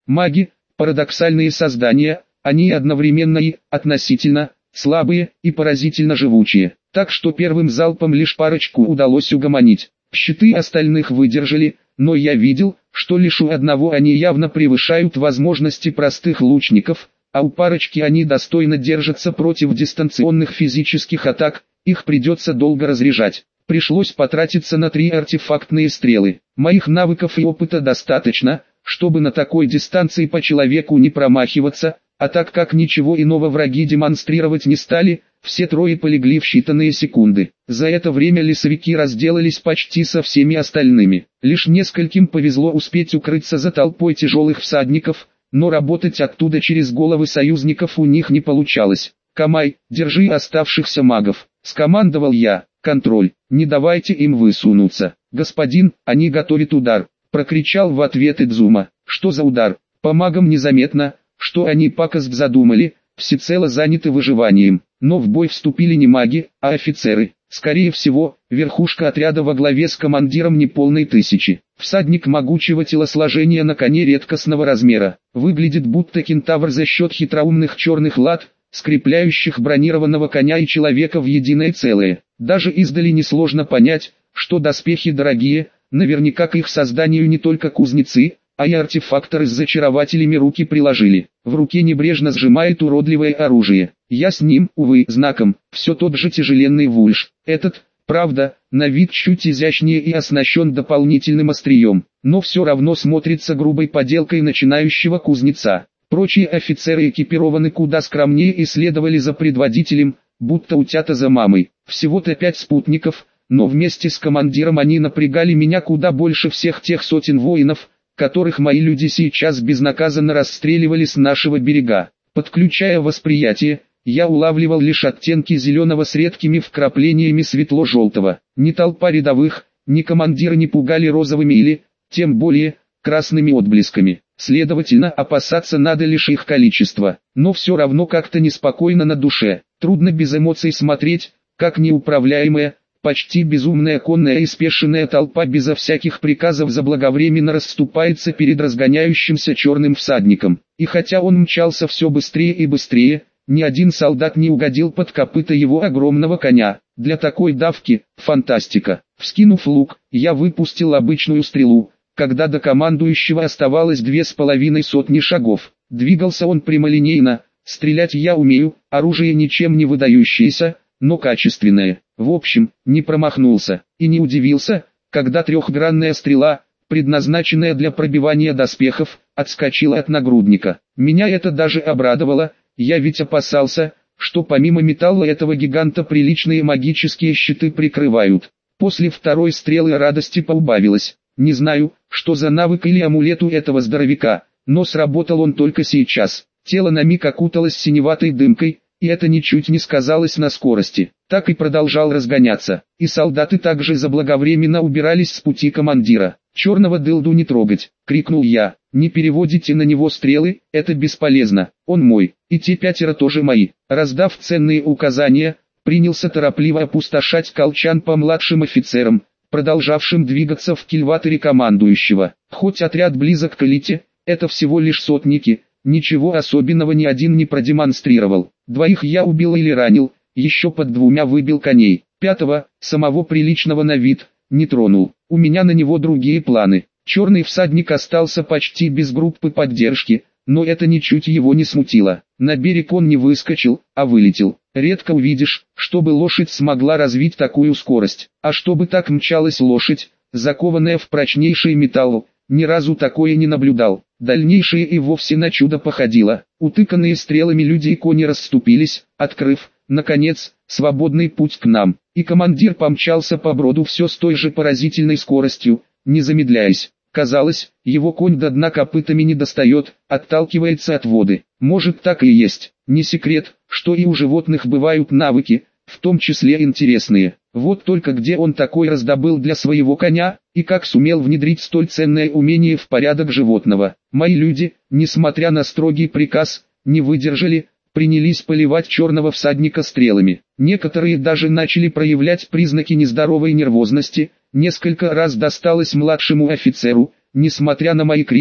Маги – парадоксальные создания, они одновременно и, относительно, слабые и поразительно живучие. Так что первым залпом лишь парочку удалось угомонить. Щиты остальных выдержали, но я видел, что лишь у одного они явно превышают возможности простых лучников, а у парочки они достойно держатся против дистанционных физических атак, их придется долго разряжать. Пришлось потратиться на 3 артефактные стрелы. Моих навыков и опыта достаточно, чтобы на такой дистанции по человеку не промахиваться, а так как ничего иного враги демонстрировать не стали, все трое полегли в считанные секунды. За это время лесовики разделались почти со всеми остальными. Лишь нескольким повезло успеть укрыться за толпой тяжелых всадников, но работать оттуда через головы союзников у них не получалось. «Камай, держи оставшихся магов», — скомандовал я. «Контроль, не давайте им высунуться». «Господин, они готовят удар», — прокричал в ответ Идзума. «Что за удар?» По магам незаметно, что они пакость задумали, всецело заняты выживанием. Но в бой вступили не маги, а офицеры. Скорее всего, верхушка отряда во главе с командиром неполной 1000. Всадник могучего телосложения на коне редкостного размера. Выглядит будто кентавр за счет хитроумных черных лад, скрепляющих бронированного коня и человека в единое целое. Даже издали несложно понять, что доспехи дорогие, наверняка к их созданию не только кузнецы, а и артефакторы с зачарователями руки приложили. В руке небрежно сжимает уродливое оружие. Я с ним, увы, знаком, все тот же тяжеленный вульш. Этот, правда, на вид чуть изящнее и оснащен дополнительным острием, но все равно смотрится грубой поделкой начинающего кузнеца. Прочие офицеры экипированы куда скромнее и следовали за предводителем, будто утята за мамой. Всего-то 5 спутников, но вместе с командиром они напрягали меня куда больше всех тех сотен воинов, которых мои люди сейчас безнаказанно расстреливали с нашего берега. Подключая восприятие, я улавливал лишь оттенки зеленого с редкими вкраплениями светло-желтого. Ни толпа рядовых, ни командиры не пугали розовыми или, тем более, красными отблесками. Следовательно, опасаться надо лишь их количества. Но все равно как-то неспокойно на душе. Трудно без эмоций смотреть, как неуправляемая, почти безумная конная и спешенная толпа безо всяких приказов заблаговременно расступается перед разгоняющимся черным всадником. И хотя он мчался все быстрее и быстрее, ни один солдат не угодил под копыта его огромного коня. Для такой давки – фантастика. Вскинув лук, я выпустил обычную стрелу, когда до командующего оставалось 2,5 шагов. Двигался он прямолинейно, стрелять я умею, оружие ничем не выдающееся, но качественное. В общем, не промахнулся, и не удивился, когда трехгранная стрела, предназначенная для пробивания доспехов, отскочила от нагрудника. Меня это даже обрадовало, я ведь опасался, что помимо металла этого гиганта приличные магические щиты прикрывают. После второй стрелы радости поубавилось. Не знаю, что за навык или амулет у этого здоровяка, но сработал он только сейчас. Тело на миг окуталось синеватой дымкой, и это ничуть не сказалось на скорости. Так и продолжал разгоняться, и солдаты также заблаговременно убирались с пути командира. «Черного дылду не трогать!» — крикнул я. «Не переводите на него стрелы, это бесполезно, он мой, и те 5 тоже мои». Раздав ценные указания, принялся торопливо опустошать колчан по младшим офицерам, продолжавшим двигаться в кильваторе командующего. Хоть отряд близок к элите, это всего лишь сотники, ничего особенного ни один не продемонстрировал. 2 я убил или ранил, еще под 2 выбил коней. 5, самого приличного на вид, не тронул. У меня на него другие планы. Черный всадник остался почти без группы поддержки, но это ничуть его не смутило. На берег он не выскочил, а вылетел. Редко увидишь, чтобы лошадь смогла развить такую скорость. А чтобы так мчалась лошадь, закованная в прочнейший металл, ни разу такое не наблюдал. Дальнейшее и вовсе на чудо походило. Утыканные стрелами люди и кони расступились, открыв, наконец, свободный путь к нам. И командир помчался по броду все с той же поразительной скоростью, не замедляясь. Казалось, его конь до дна копытами не достает, отталкивается от воды. Может, так и есть. Не секрет, что и у животных бывают навыки, в том числе интересные. Вот только где он такой раздобыл для своего коня, и как сумел внедрить столь ценное умение в порядок животного. Мои люди, несмотря на строгий приказ, не выдержали, принялись поливать черного всадника стрелами. Некоторые даже начали проявлять признаки нездоровой нервозности. Несколько раз досталось младшему офицеру, несмотря на мои крики,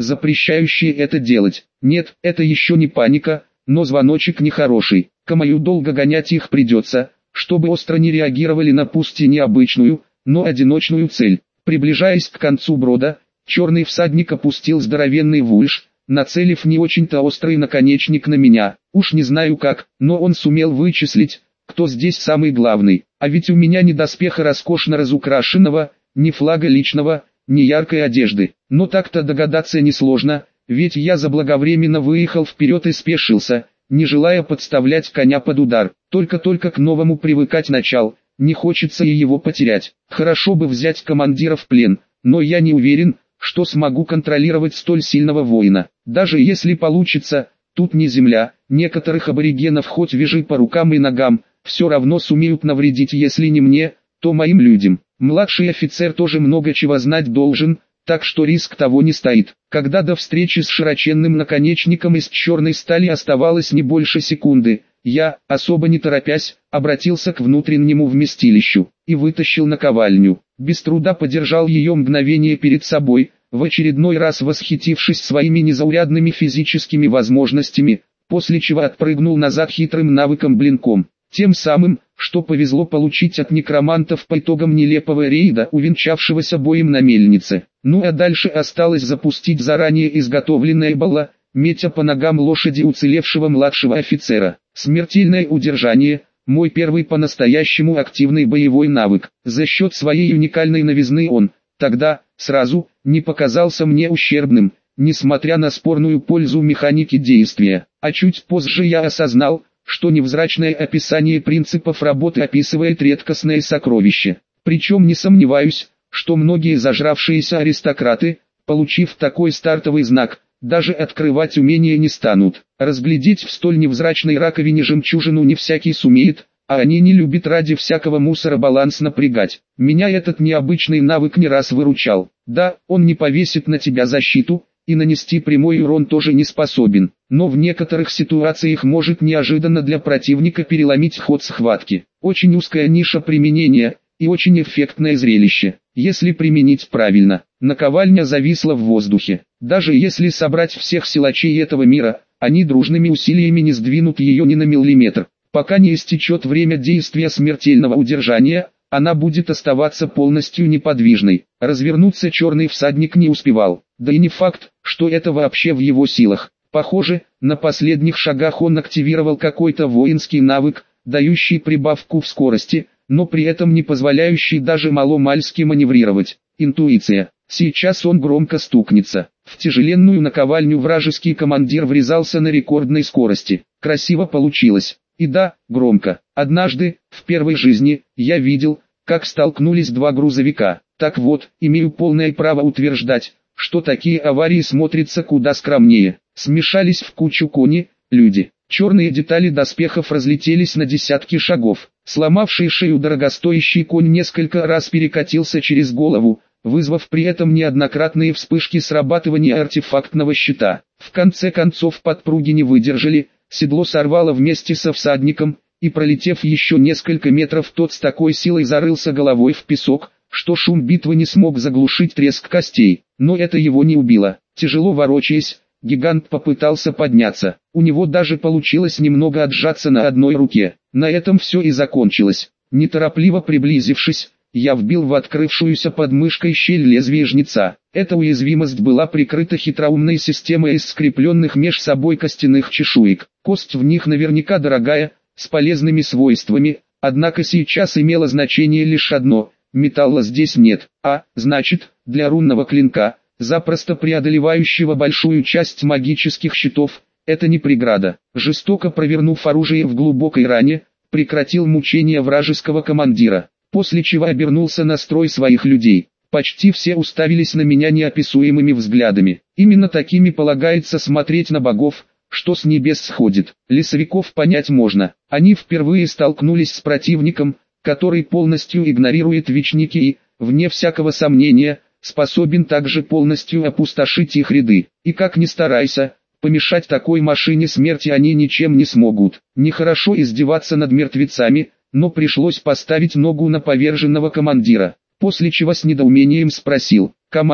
запрещающие это делать. Нет, это еще не паника, но звоночек нехороший. Камаю долго гонять их придется, чтобы остро не реагировали на пусть и необычную, но одиночную цель. Приближаясь к концу брода, черный всадник опустил здоровенный вульш, нацелив не очень-то острый наконечник на меня. Уж не знаю как, но он сумел вычислить, кто здесь самый главный. А ведь у меня ни доспеха роскошно разукрашенного, ни флага личного, ни яркой одежды. Но так-то догадаться несложно, ведь я заблаговременно выехал вперед и спешился, не желая подставлять коня под удар. Только-только к новому привыкать начал, не хочется и его потерять. Хорошо бы взять командира в плен, но я не уверен, что смогу контролировать столь сильного воина. Даже если получится, тут не земля, некоторых аборигенов хоть вяжи по рукам и ногам, все равно сумеют навредить, если не мне, то моим людям. Младший офицер тоже много чего знать должен, так что риск того не стоит. Когда до встречи с широченным наконечником из черной стали оставалось не больше секунды, я, особо не торопясь, обратился к внутреннему вместилищу и вытащил наковальню. Без труда подержал ее мгновение перед собой, в очередной раз восхитившись своими незаурядными физическими возможностями, после чего отпрыгнул назад хитрым навыком блинком. Тем самым, что повезло получить от некромантов по итогам нелепого рейда, увенчавшегося боем на мельнице. Ну а дальше осталось запустить заранее изготовленное балла, метя по ногам лошади уцелевшего младшего офицера. Смертельное удержание – мой первый по-настоящему активный боевой навык. За счет своей уникальной новизны он, тогда, сразу, не показался мне ущербным, несмотря на спорную пользу механики действия. А чуть позже я осознал, что невзрачное описание принципов работы описывает редкостное сокровище. Причем не сомневаюсь, что многие зажравшиеся аристократы, получив такой стартовый знак, даже открывать умения не станут. Разглядеть в столь невзрачной раковине жемчужину не всякий сумеет, а они не любят ради всякого мусора баланс напрягать. Меня этот необычный навык не раз выручал. Да, он не повесит на тебя защиту, и нанести прямой урон тоже не способен, но в некоторых ситуациях может неожиданно для противника переломить ход схватки. Очень узкая ниша применения, и очень эффектное зрелище, если применить правильно. Наковальня зависла в воздухе. Даже если собрать всех силачей этого мира, они дружными усилиями не сдвинут ее ни на миллиметр. Пока не истечет время действия смертельного удержания, она будет оставаться полностью неподвижной. Развернуться черный всадник не успевал. Да и не факт, что это вообще в его силах. Похоже, на последних шагах он активировал какой-то воинский навык, дающий прибавку в скорости, но при этом не позволяющий даже маломальски маневрировать. Интуиция. Сейчас он громко стукнется. В тяжеленную наковальню вражеский командир врезался на рекордной скорости. Красиво получилось. И да, громко. Однажды, в первой жизни, я видел, как столкнулись два грузовика. Так вот, имею полное право утверждать, что такие аварии смотрятся куда скромнее. Смешались в кучу кони, люди. Черные детали доспехов разлетелись на десятки шагов. Сломавший шею дорогостоящий конь несколько раз перекатился через голову, вызвав при этом неоднократные вспышки срабатывания артефактного щита. В конце концов подпруги не выдержали, седло сорвало вместе со всадником, и пролетев еще несколько метров, тот с такой силой зарылся головой в песок, что шум битвы не смог заглушить треск костей. Но это его не убило. Тяжело ворочаясь, гигант попытался подняться. У него даже получилось немного отжаться на одной руке. На этом все и закончилось. Неторопливо приблизившись, я вбил в открывшуюся под мышкой щель лезвие жнеца. Эта уязвимость была прикрыта хитроумной системой из скрепленных меж собой костяных чешуек. Кость в них наверняка дорогая, с полезными свойствами, однако сейчас имело значение лишь одно – металла здесь нет, а, значит, для рунного клинка, запросто преодолевающего большую часть магических щитов, это не преграда. Жестоко провернув оружие в глубокой ране, прекратил мучения вражеского командира, после чего обернулся на строй своих людей. Почти все уставились на меня неописуемыми взглядами. Именно такими полагается смотреть на богов, что с небес сходит. Лесовиков понять можно. Они впервые столкнулись с противником, который полностью игнорирует вечники и, вне всякого сомнения, способен также полностью опустошить их ряды. И как ни старайся, помешать такой машине смерти они ничем не смогут. Нехорошо издеваться над мертвецами, но пришлось поставить ногу на поверженного командира, после чего с недоумением спросил: «Камай,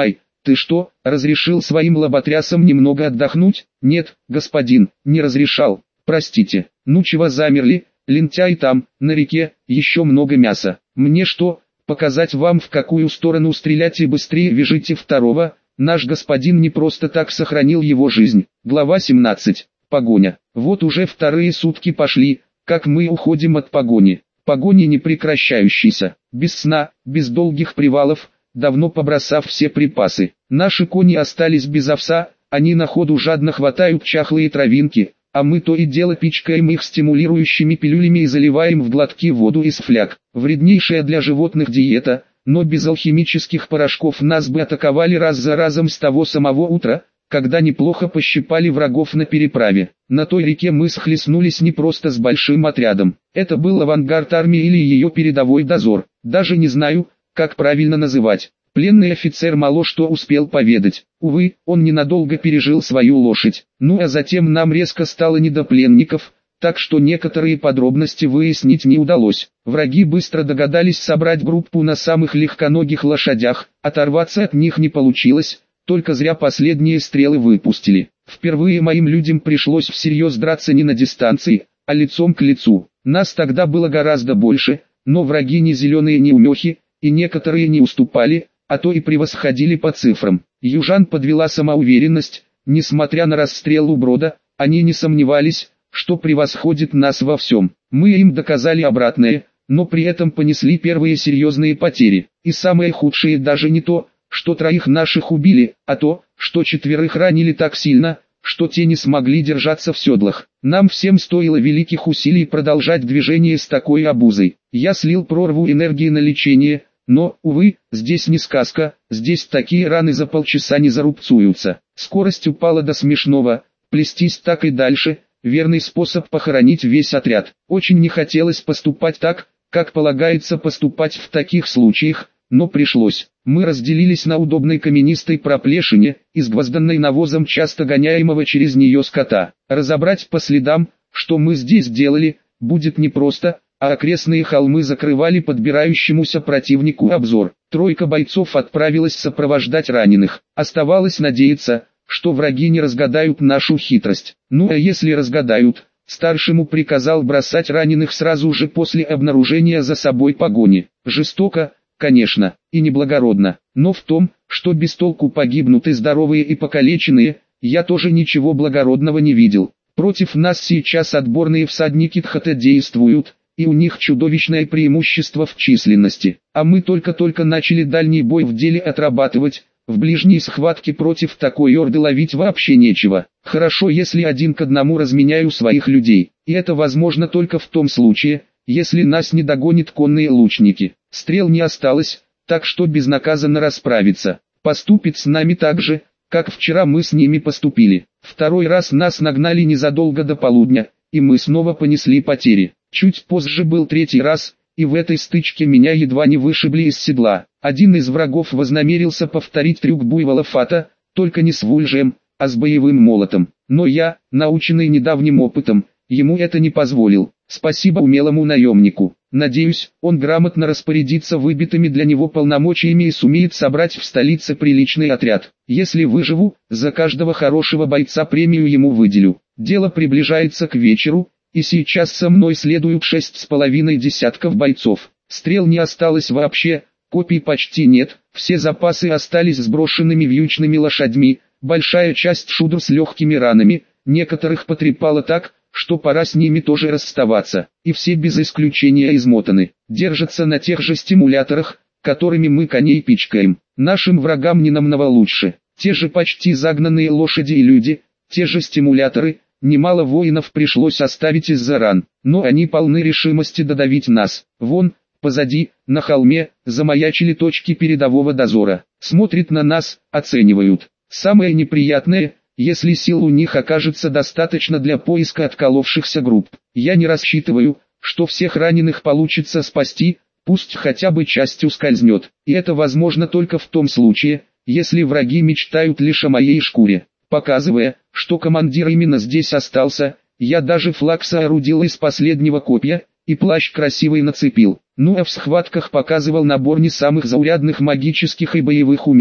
Ты что, разрешил своим лоботрясам немного отдохнуть? Нет, господин, не разрешал. Простите. Ну чего замерли, лентяй, там, на реке, еще много мяса. Мне что, показать вам, в какую сторону стрелять, и быстрее вяжите второго? Наш господин не просто так сохранил его жизнь. Глава 17. Погоня. Вот уже вторые сутки пошли, как мы уходим от погони. Погони не прекращающейся, без сна, без долгих привалов, давно побросав все припасы. Наши кони остались без овса, они на ходу жадно хватают чахлые травинки, а мы то и дело пичкаем их стимулирующими пилюлями и заливаем в глотки воду из фляг. Вреднейшая для животных диета, но без алхимических порошков нас бы атаковали раз за разом с того самого утра, когда неплохо пощипали врагов на переправе. На той реке мы схлестнулись не просто с большим отрядом. Это был авангард армии или ее передовой дозор. Даже не знаю, как правильно называть. Пленный офицер мало что успел поведать. Увы, он ненадолго пережил свою лошадь. Ну а затем нам резко стало не до пленников, так что некоторые подробности выяснить не удалось. Враги быстро догадались собрать группу на самых легконогих лошадях, оторваться от них не получилось, только зря последние стрелы выпустили. Впервые моим людям пришлось всерьез драться не на дистанции, а лицом к лицу. Нас тогда было гораздо больше, но враги не зеленые неумехи, и некоторые не уступали, а то и превосходили по цифрам. Южан подвела самоуверенность, несмотря на расстрел у Брода, они не сомневались, что превосходит нас во всем. Мы им доказали обратное, но при этом понесли первые серьезные потери. И самое худшее даже не то, что троих наших убили, а то, что четверых ранили так сильно, что те не смогли держаться в седлах. Нам всем стоило великих усилий продолжать движение с такой обузой. Я слил прорву энергии на лечение, но, увы, здесь не сказка, здесь такие раны за полчаса не зарубцуются. Скорость упала до смешного, плестись так и дальше – верный способ похоронить весь отряд. Очень не хотелось поступать так, как полагается поступать в таких случаях, но пришлось. Мы разделились на удобной каменистой проплешине, изгвозданной навозом часто гоняемого через нее скота. Разобрать по следам, что мы здесь делали, будет непросто, а окрестные холмы закрывали подбирающемуся противнику обзор. Тройка бойцов отправилась сопровождать раненых. Оставалось надеяться, что враги не разгадают нашу хитрость. Ну а если разгадают, старшему приказал бросать раненых сразу же после обнаружения за собой погони. Жестоко, конечно, и неблагородно, но в том, что без толку погибнут и здоровые и покалеченные, я тоже ничего благородного не видел. Против нас сейчас отборные всадники Тхата действуют, и у них чудовищное преимущество в численности, а мы только-только начали дальний бой в деле отрабатывать. В ближней схватке против такой орды ловить вообще нечего. Хорошо, если один к одному разменяю своих людей, и это возможно только в том случае, если нас не догонят конные лучники. Стрел не осталось, так что безнаказанно расправиться. Поступит с нами так же, как вчера мы с ними поступили. Второй раз нас нагнали незадолго до полудня, и мы снова понесли потери. Чуть позже был третий раз, и в этой стычке меня едва не вышибли из седла. Один из врагов вознамерился повторить трюк буйвола Фата, только не с вульжем, а с боевым молотом. Но я, наученный недавним опытом, ему это не позволил. Спасибо умелому наемнику. Надеюсь, он грамотно распорядится выбитыми для него полномочиями и сумеет собрать в столице приличный отряд. Если выживу, за каждого хорошего бойца премию ему выделю. Дело приближается к вечеру, и сейчас со мной следуют 6,5 десятков бойцов. Стрел не осталось вообще, копий почти нет, все запасы остались сброшенными вьючными лошадьми, большая часть шудр с легкими ранами, некоторых потрепало так, что пора с ними тоже расставаться, и все без исключения измотаны, держатся на тех же стимуляторах, которыми мы коней пичкаем. Нашим врагам не намного лучше, те же почти загнанные лошади и люди, те же стимуляторы. Немало воинов пришлось оставить из-за ран, но они полны решимости додавить нас. Вон, позади, на холме, замаячили точки передового дозора. Смотрят на нас, оценивают. Самое неприятное, если сил у них окажется достаточно для поиска отколовшихся групп. Я не рассчитываю, что всех раненых получится спасти, пусть хотя бы часть ускользнет. И это возможно только в том случае, если враги мечтают лишь о моей шкуре. Показывая, что командир именно здесь остался, я даже флаг соорудил из последнего копья, и плащ красивый нацепил. Ну а в схватках показывал набор не самых заурядных магических и боевых умений.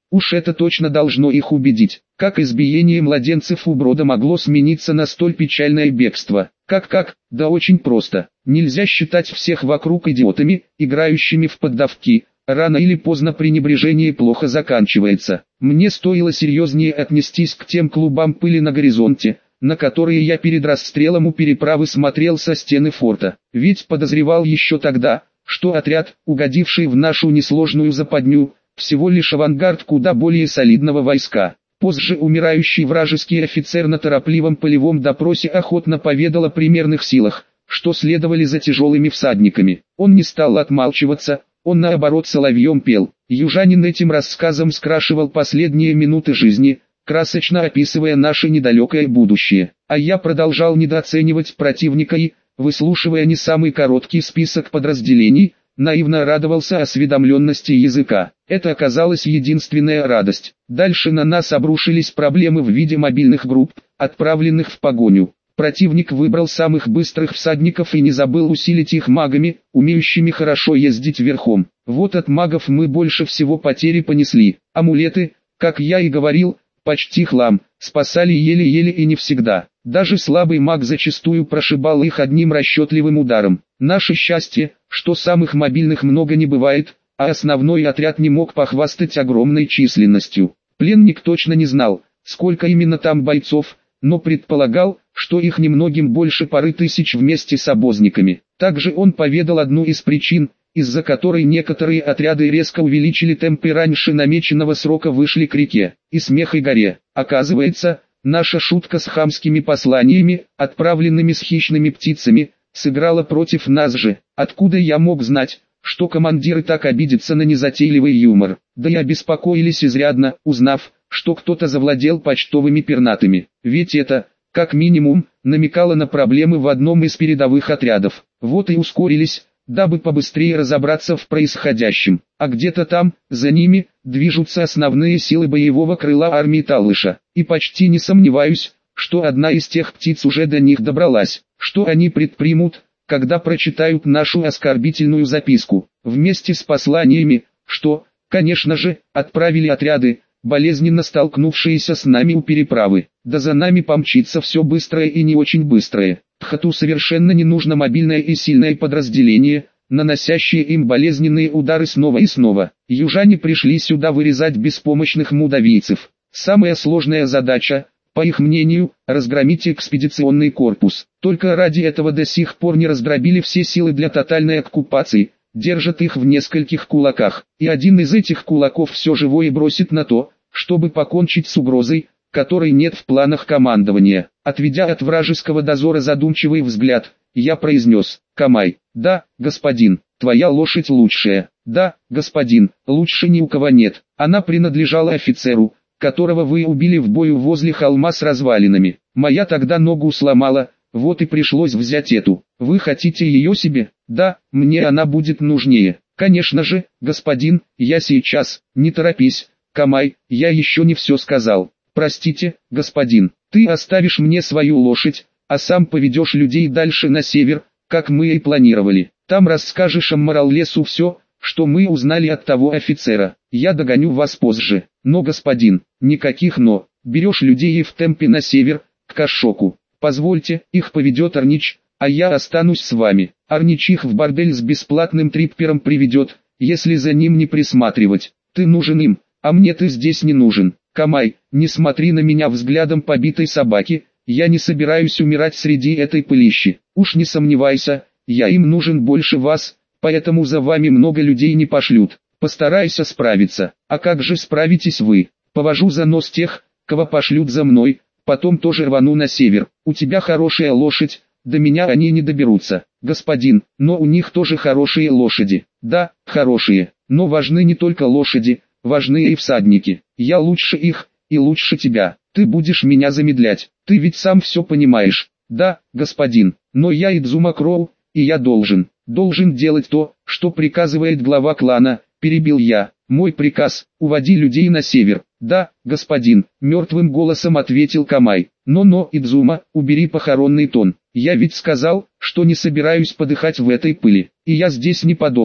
Уж это точно должно их убедить. Как избиение младенцев у Брода могло смениться на столь печальное бегство? Как? Да очень просто. Нельзя считать всех вокруг идиотами, играющими в поддавки. Рано или поздно пренебрежение плохо заканчивается. Мне стоило серьезнее отнестись к тем клубам пыли на горизонте, на которые я перед расстрелом у переправы смотрел со стены форта. Ведь подозревал еще тогда, что отряд, угодивший в нашу несложную западню, всего лишь авангард куда более солидного войска. Позже умирающий вражеский офицер на торопливом полевом допросе охотно поведал о примерных силах, что следовали за тяжелыми всадниками. Он не стал отмалчиваться, он наоборот соловьем пел. Южанин этим рассказом скрашивал последние минуты жизни, красочно описывая наше недалекое будущее. А я продолжал недооценивать противника и, выслушивая не самый короткий список подразделений, наивно радовался осведомленности языка. Это оказалась единственная радость. Дальше на нас обрушились проблемы в виде мобильных групп, отправленных в погоню. Противник выбрал самых быстрых всадников и не забыл усилить их магами, умеющими хорошо ездить верхом. Вот от магов мы больше всего потери понесли. Амулеты, как я и говорил, почти хлам, спасали еле-еле и не всегда. Даже слабый маг зачастую прошибал их одним расчетливым ударом. Наше счастье, что самых мобильных много не бывает, а основной отряд не мог похвастать огромной численностью. Пленник точно не знал, сколько именно там бойцов, но предполагал, что их немногим больше пары тысяч вместе с обозниками. Также он поведал одну из причин, из-за которой некоторые отряды резко увеличили темпы раньше намеченного срока вышли к реке, и смех и горе. Оказывается, наша шутка с хамскими посланиями, отправленными с хищными птицами, сыграла против нас же. Откуда я мог знать, что командиры так обидятся на незатейливый юмор? Да и обеспокоились изрядно, узнав, что кто-то завладел почтовыми пернатыми. Ведь это, как минимум, намекало на проблемы в одном из передовых отрядов. Вот и ускорились, дабы побыстрее разобраться в происходящем. А где-то там, за ними, движутся основные силы боевого крыла армии Талыша. И почти не сомневаюсь, что одна из тех птиц уже до них добралась. Что они предпримут, когда прочитают нашу оскорбительную записку, вместе с посланиями, что, конечно же, отправили отряды, болезненно столкнувшиеся с нами у переправы. Да за нами помчится все быстрое и не очень быстрое. Тхату совершенно не нужно мобильное и сильное подразделение, наносящие им болезненные удары снова и снова. Южане пришли сюда вырезать беспомощных мудавийцев. Самая сложная задача, по их мнению, разгромить экспедиционный корпус. Только ради этого до сих пор не раздробили все силы для тотальной оккупации, держат их в нескольких кулаках. И один из этих кулаков все живое бросит на то, чтобы покончить с угрозой, которой нет в планах командования. Отведя от вражеского дозора задумчивый взгляд, я произнес: «Камай, да, господин, твоя лошадь лучшая. Да, господин, лучше ни у кого нет. Она принадлежала офицеру, которого вы убили в бою возле холма с развалинами. Моя тогда ногу сломала, вот и пришлось взять эту. Вы хотите ее себе? Да, мне она будет нужнее. Конечно же, господин, я сейчас. Не торопись, Камай, я еще не все сказал. Простите, господин, ты оставишь мне свою лошадь, а сам поведешь людей дальше на север, как мы и планировали. Там расскажешь Аммараллесу все, что мы узнали от того офицера. Я догоню вас позже. Но, господин, никаких «но». Берешь людей и в темпе на север, к Кашоку. Позвольте, их поведет Арнич, а я останусь с вами. Арнич их в бордель с бесплатным триппером приведет, если за ним не присматривать. Ты нужен им, а мне ты здесь не нужен. Камай, не смотри на меня взглядом побитой собаки, я не собираюсь умирать среди этой пылищи. Уж не сомневайся, я им нужен больше вас, поэтому за вами много людей не пошлют. Постарайся справиться. А как же справитесь вы? Повожу за нос тех, кого пошлют за мной, потом тоже рвану на север. У тебя хорошая лошадь, до меня они не доберутся. Господин, но у них тоже хорошие лошади. Да, хорошие, но важны не только лошади, важны и всадники. Я лучше их, и лучше тебя. Ты будешь меня замедлять. Ты ведь сам все понимаешь. Да, господин, но я Идзума Кроу, и я должен делать то, что приказывает глава клана, перебил я. Мой приказ, уводи людей на север. Да, господин, мертвым голосом ответил Камай. Но, Идзума, убери похоронный тон. Я ведь сказал, что не собираюсь подыхать в этой пыли, и я здесь не подохну.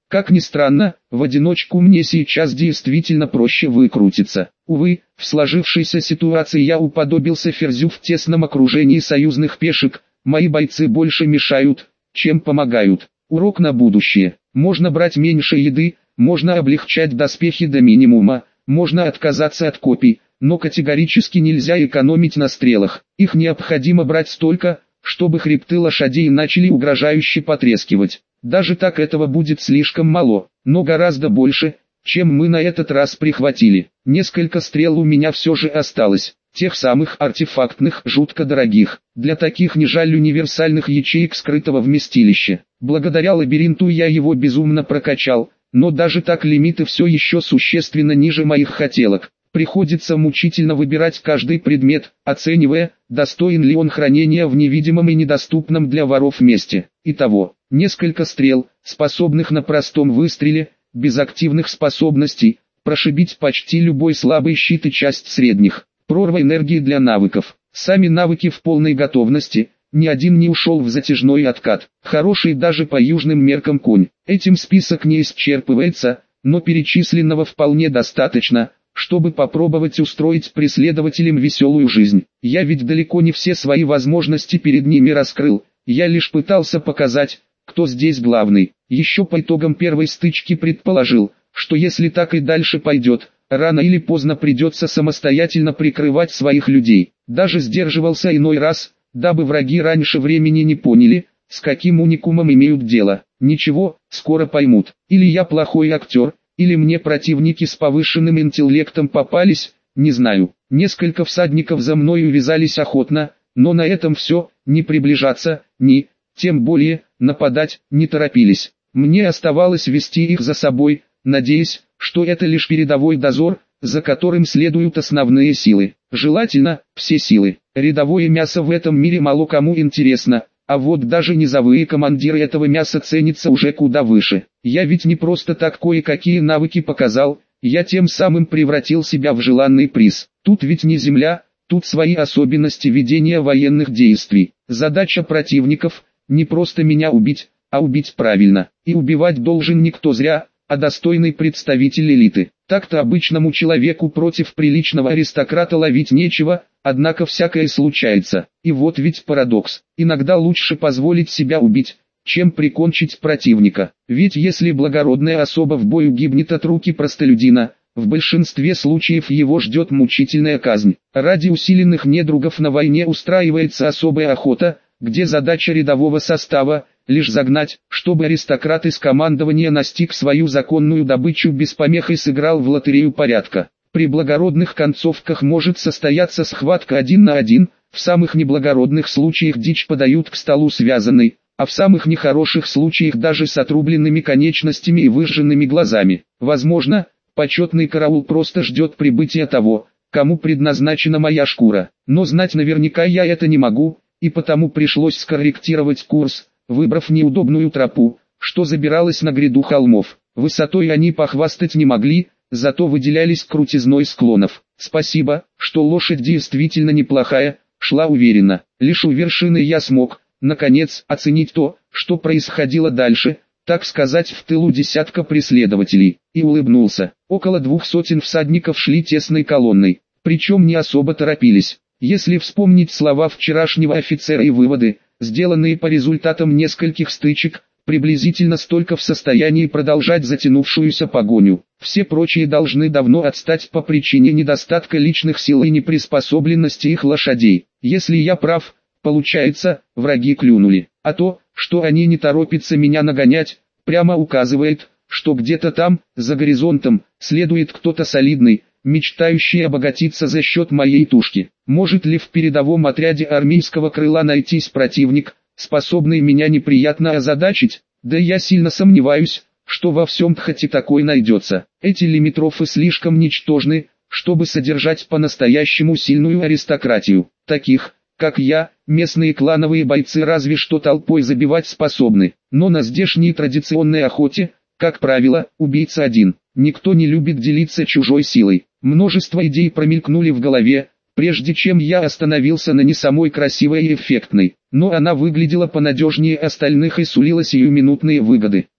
Как ни странно, в одиночку мне сейчас действительно проще выкрутиться. Увы, в сложившейся ситуации я уподобился ферзю в тесном окружении союзных пешек, мои бойцы больше мешают, чем помогают. Урок на будущее. Можно брать меньше еды, можно облегчать доспехи до минимума, можно отказаться от копий, но категорически нельзя экономить на стрелах. Их необходимо брать столько, чтобы хребты лошадей начали угрожающе потрескивать. Даже так этого будет слишком мало, но гораздо больше, чем мы на этот раз прихватили. Несколько стрел у меня все же осталось, тех самых артефактных, жутко дорогих. Для таких не жаль универсальных ячеек скрытого вместилища. Благодаря лабиринту я его безумно прокачал, но даже так лимиты все еще существенно ниже моих хотелок. Приходится мучительно выбирать каждый предмет, оценивая, достоин ли он хранения в невидимом и недоступном для воров месте. Итого, несколько стрел, способных на простом выстреле, без активных способностей, прошибить почти любой слабый щит и часть средних. Прорва энергии для навыков. Сами навыки в полной готовности, ни один не ушел в затяжной откат. Хороший даже по южным меркам конь. Этим список не исчерпывается, но перечисленного вполне достаточно, чтобы попробовать устроить преследователям веселую жизнь. Я ведь далеко не все свои возможности перед ними раскрыл, я лишь пытался показать, кто здесь главный. Еще по итогам первой стычки предположил, что если так и дальше пойдет, рано или поздно придется самостоятельно прикрывать своих людей. Даже сдерживался иной раз, дабы враги раньше времени не поняли, с каким уникумом имеют дело. Ничего, скоро поймут. Или я плохой актер, или мне противники с повышенным интеллектом попались, не знаю. Несколько всадников за мной увязались охотно, но на этом все, не приближаться, тем более, нападать, не торопились. Мне оставалось вести их за собой, надеясь, что это лишь передовой дозор, за которым следуют основные силы. Желательно, все силы. Рядовое мясо в этом мире мало кому интересно, а вот даже низовые командиры этого мяса ценятся уже куда выше. Я ведь не просто так кое-какие навыки показал, я тем самым превратил себя в желанный приз. Тут ведь не земля, тут свои особенности ведения военных действий. Задача противников – не просто меня убить, а убить правильно. И убивать должен не кто зря, а достойный представитель элиты. Так-то обычному человеку против приличного аристократа ловить нечего, однако всякое случается. И вот ведь парадокс. Иногда лучше позволить себя убить, чем прикончить противника. Ведь если благородная особа в бою гибнет от руки простолюдина, в большинстве случаев его ждет мучительная казнь. Ради усиленных недругов на войне устраивается особая охота, где задача рядового состава – лишь загнать, чтобы аристократ из командования настиг свою законную добычу без помех и сыграл в лотерею порядка. При благородных концовках может состояться схватка 1 на 1, в самых неблагородных случаях дичь подают к столу связанной, а в самых нехороших случаях даже с отрубленными конечностями и выжженными глазами. Возможно, почетный караул просто ждет прибытия того, кому предназначена моя шкура. Но знать наверняка я это не могу, и потому пришлось скорректировать курс, выбрав неудобную тропу, что забиралась на гряду холмов. Высотой они похвастать не могли, зато выделялись крутизной склонов. Спасибо, что лошадь действительно неплохая, шла уверенно. Лишь у вершины я смог, наконец, оценить то, что происходило дальше, так сказать, в тылу десятка преследователей, и улыбнулся. Около 200 всадников шли тесной колонной, причем не особо торопились. Если вспомнить слова вчерашнего офицера и выводы, сделанные по результатам нескольких стычек, приблизительно столько в состоянии продолжать затянувшуюся погоню. Все прочие должны давно отстать по причине недостатка личных сил и неприспособленности их лошадей. Если я прав, получается, враги клюнули. А то, что они не торопятся меня нагонять, прямо указывает, что где-то там, за горизонтом, следует кто-то солидный, мечтающий обогатиться за счет моей тушки. Может ли в передовом отряде армейского крыла найтись противник, способный меня неприятно озадачить? Да я сильно сомневаюсь, что во всем Тхате такой найдется. Эти лимитрофы слишком ничтожны, чтобы содержать по-настоящему сильную аристократию. Таких, как я, местные клановые бойцы разве что толпой забивать способны. Но на здешней традиционной охоте, как правило, убийца один. Никто не любит делиться чужой силой. Множество идей промелькнули в голове, прежде чем я остановился на не самой красивой и эффектной. Но она выглядела понадежнее остальных и сулила сиюминутные выгоды.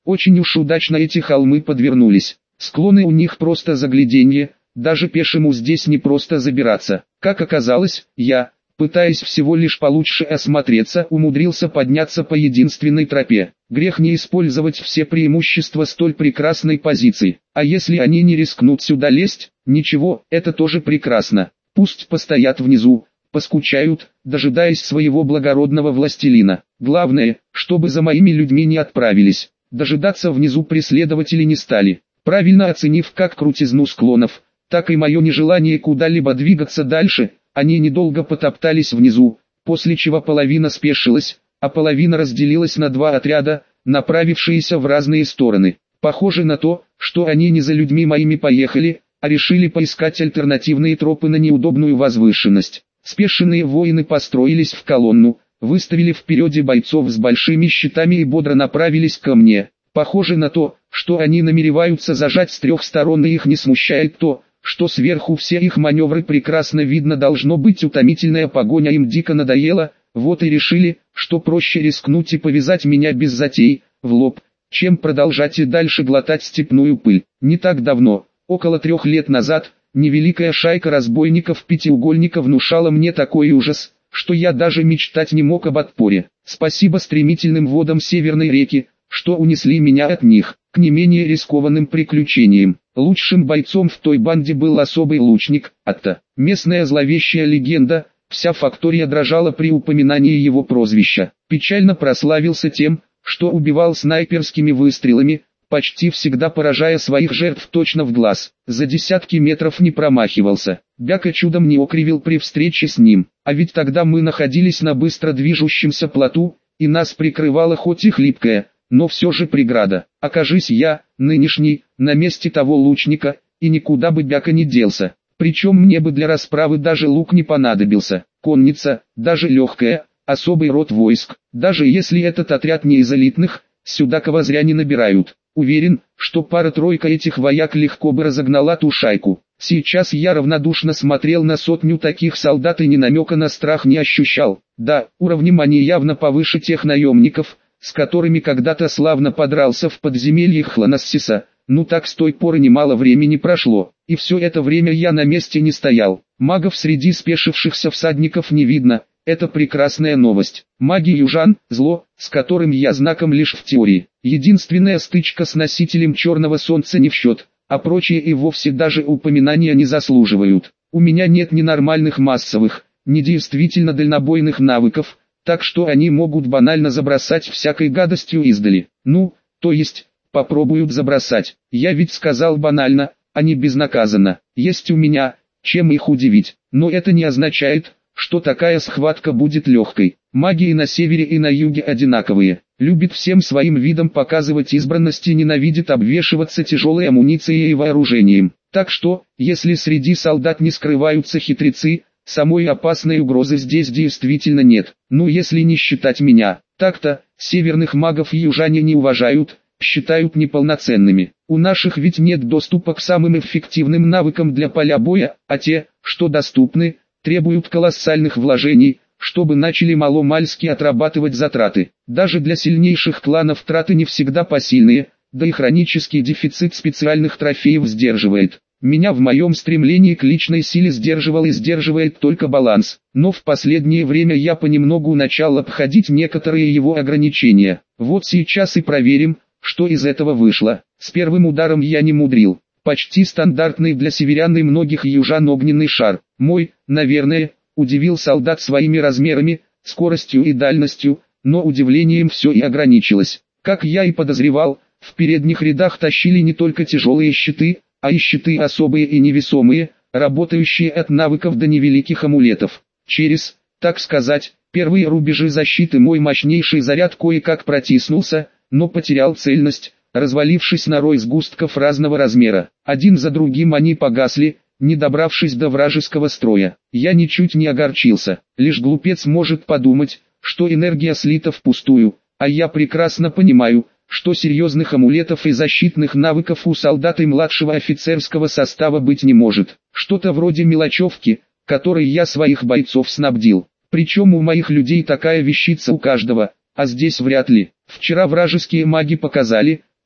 Очень уж удачно эти холмы подвернулись. Склоны у них просто загляденье, даже пешему здесь не просто забираться. Как оказалось, я, пытаясь всего лишь получше осмотреться, умудрился подняться по единственной тропе. Грех не использовать все преимущества столь прекрасной позиции. А если они не рискнут сюда лезть, ничего, это тоже прекрасно. Пусть постоят внизу, поскучают, дожидаясь своего благородного властелина. Главное, чтобы за моими людьми не отправились. Дожидаться внизу преследователи не стали. Правильно оценив как крутизну склонов, так и мое нежелание куда-либо двигаться дальше, они недолго потоптались внизу, после чего половина спешилась, а половина разделилась на два отряда, направившиеся в разные стороны. Похоже на то, что они не за людьми моими поехали, а решили поискать альтернативные тропы на неудобную возвышенность. Спешенные воины построились в колонну, выставили впереди бойцов с большими щитами и бодро направились ко мне. Похоже на то, что они намереваются зажать с трех сторон, и их не смущает то, что сверху все их маневры прекрасно видно. Должно быть, утомительная погоня им дико надоела, вот и решили, что проще рискнуть и повязать меня без затей, в лоб, чем продолжать и дальше глотать степную пыль. Не так давно, около 3 лет назад, невеликая шайка разбойников-пятиугольника внушала мне такой ужас, что я даже мечтать не мог об отпоре. Спасибо стремительным водам Северной реки, что унесли меня от них, к не менее рискованным приключениям. Лучшим бойцом в той банде был особый лучник, Атта. Местная зловещая легенда, вся фактория дрожала при упоминании его прозвища. Печально прославился тем, что убивал снайперскими выстрелами, почти всегда поражая своих жертв точно в глаз. За десятки метров не промахивался. Бяка чудом не окривил при встрече с ним. А ведь тогда мы находились на быстро движущемся плоту, и нас прикрывала хоть и хлипкая, но все же преграда. Окажись я, нынешний, на месте того лучника, и никуда бы Бяка не делся. Причем мне бы для расправы даже лук не понадобился. Конница, даже легкая, особый род войск. Даже если этот отряд не из элитных, сюда кого зря не набирают. Уверен, что пара-тройка этих вояк легко бы разогнала ту шайку. Сейчас я равнодушно смотрел на сотню таких солдат и ни намека на страх не ощущал. Да, уровнем они явно повыше тех наемников, с которыми когда-то славно подрался в подземельях Хлонассиса. Ну так с той поры немало времени прошло, и все это время я на месте не стоял. Магов среди спешившихся всадников не видно, это прекрасная новость. Маги южан – зло, с которым я знаком лишь в теории. Единственная стычка с носителем черного солнца не в счет, а прочие и вовсе даже упоминания не заслуживают. У меня нет ни нормальных массовых, ни действительно дальнобойных навыков, так что они могут банально забросать всякой гадостью издали. Ну, то есть, попробуют забросать. Я ведь сказал банально, а не безнаказанно. Есть у меня, чем их удивить. Но это не означает, что такая схватка будет легкой. Маги и на севере, и на юге одинаковые. Любит всем своим видом показывать избранность и ненавидит обвешиваться тяжелой амуницией и вооружением. Так что, если среди солдат не скрываются хитрецы, самой опасной угрозы здесь действительно нет. Ну если не считать меня, так-то, северных магов южане не уважают, считают неполноценными. У наших ведь нет доступа к самым эффективным навыкам для поля боя, а те, что доступны, требуют колоссальных вложений, чтобы начали маломальски отрабатывать затраты. Даже для сильнейших кланов траты не всегда посильные, да и хронический дефицит специальных трофеев сдерживает. Меня в моем стремлении к личной силе сдерживал и сдерживает только баланс, но в последнее время я понемногу начал обходить некоторые его ограничения. Вот сейчас и проверим, что из этого вышло. С первым ударом я не мудрил. Почти стандартный для северян и многих южан огненный шар. Мой, наверное, удивил солдат своими размерами, скоростью и дальностью, но удивлением все и ограничилось. Как я и подозревал, в передних рядах тащили не только тяжелые щиты, а и щиты особые и невесомые, работающие от навыков до невеликих амулетов. Через, так сказать, первые рубежи защиты мой мощнейший заряд кое-как протиснулся, но потерял цельность, развалившись на рой сгустков разного размера. Один за другим они погасли, не добравшись до вражеского строя. Я ничуть не огорчился, лишь глупец может подумать, что энергия слита впустую, а я прекрасно понимаю, что серьезных амулетов и защитных навыков у солдат и младшего офицерского состава быть не может. Что-то вроде мелочевки, которой я своих бойцов снабдил. Причем у моих людей такая вещица у каждого, а здесь вряд ли. Вчера вражеские маги показали,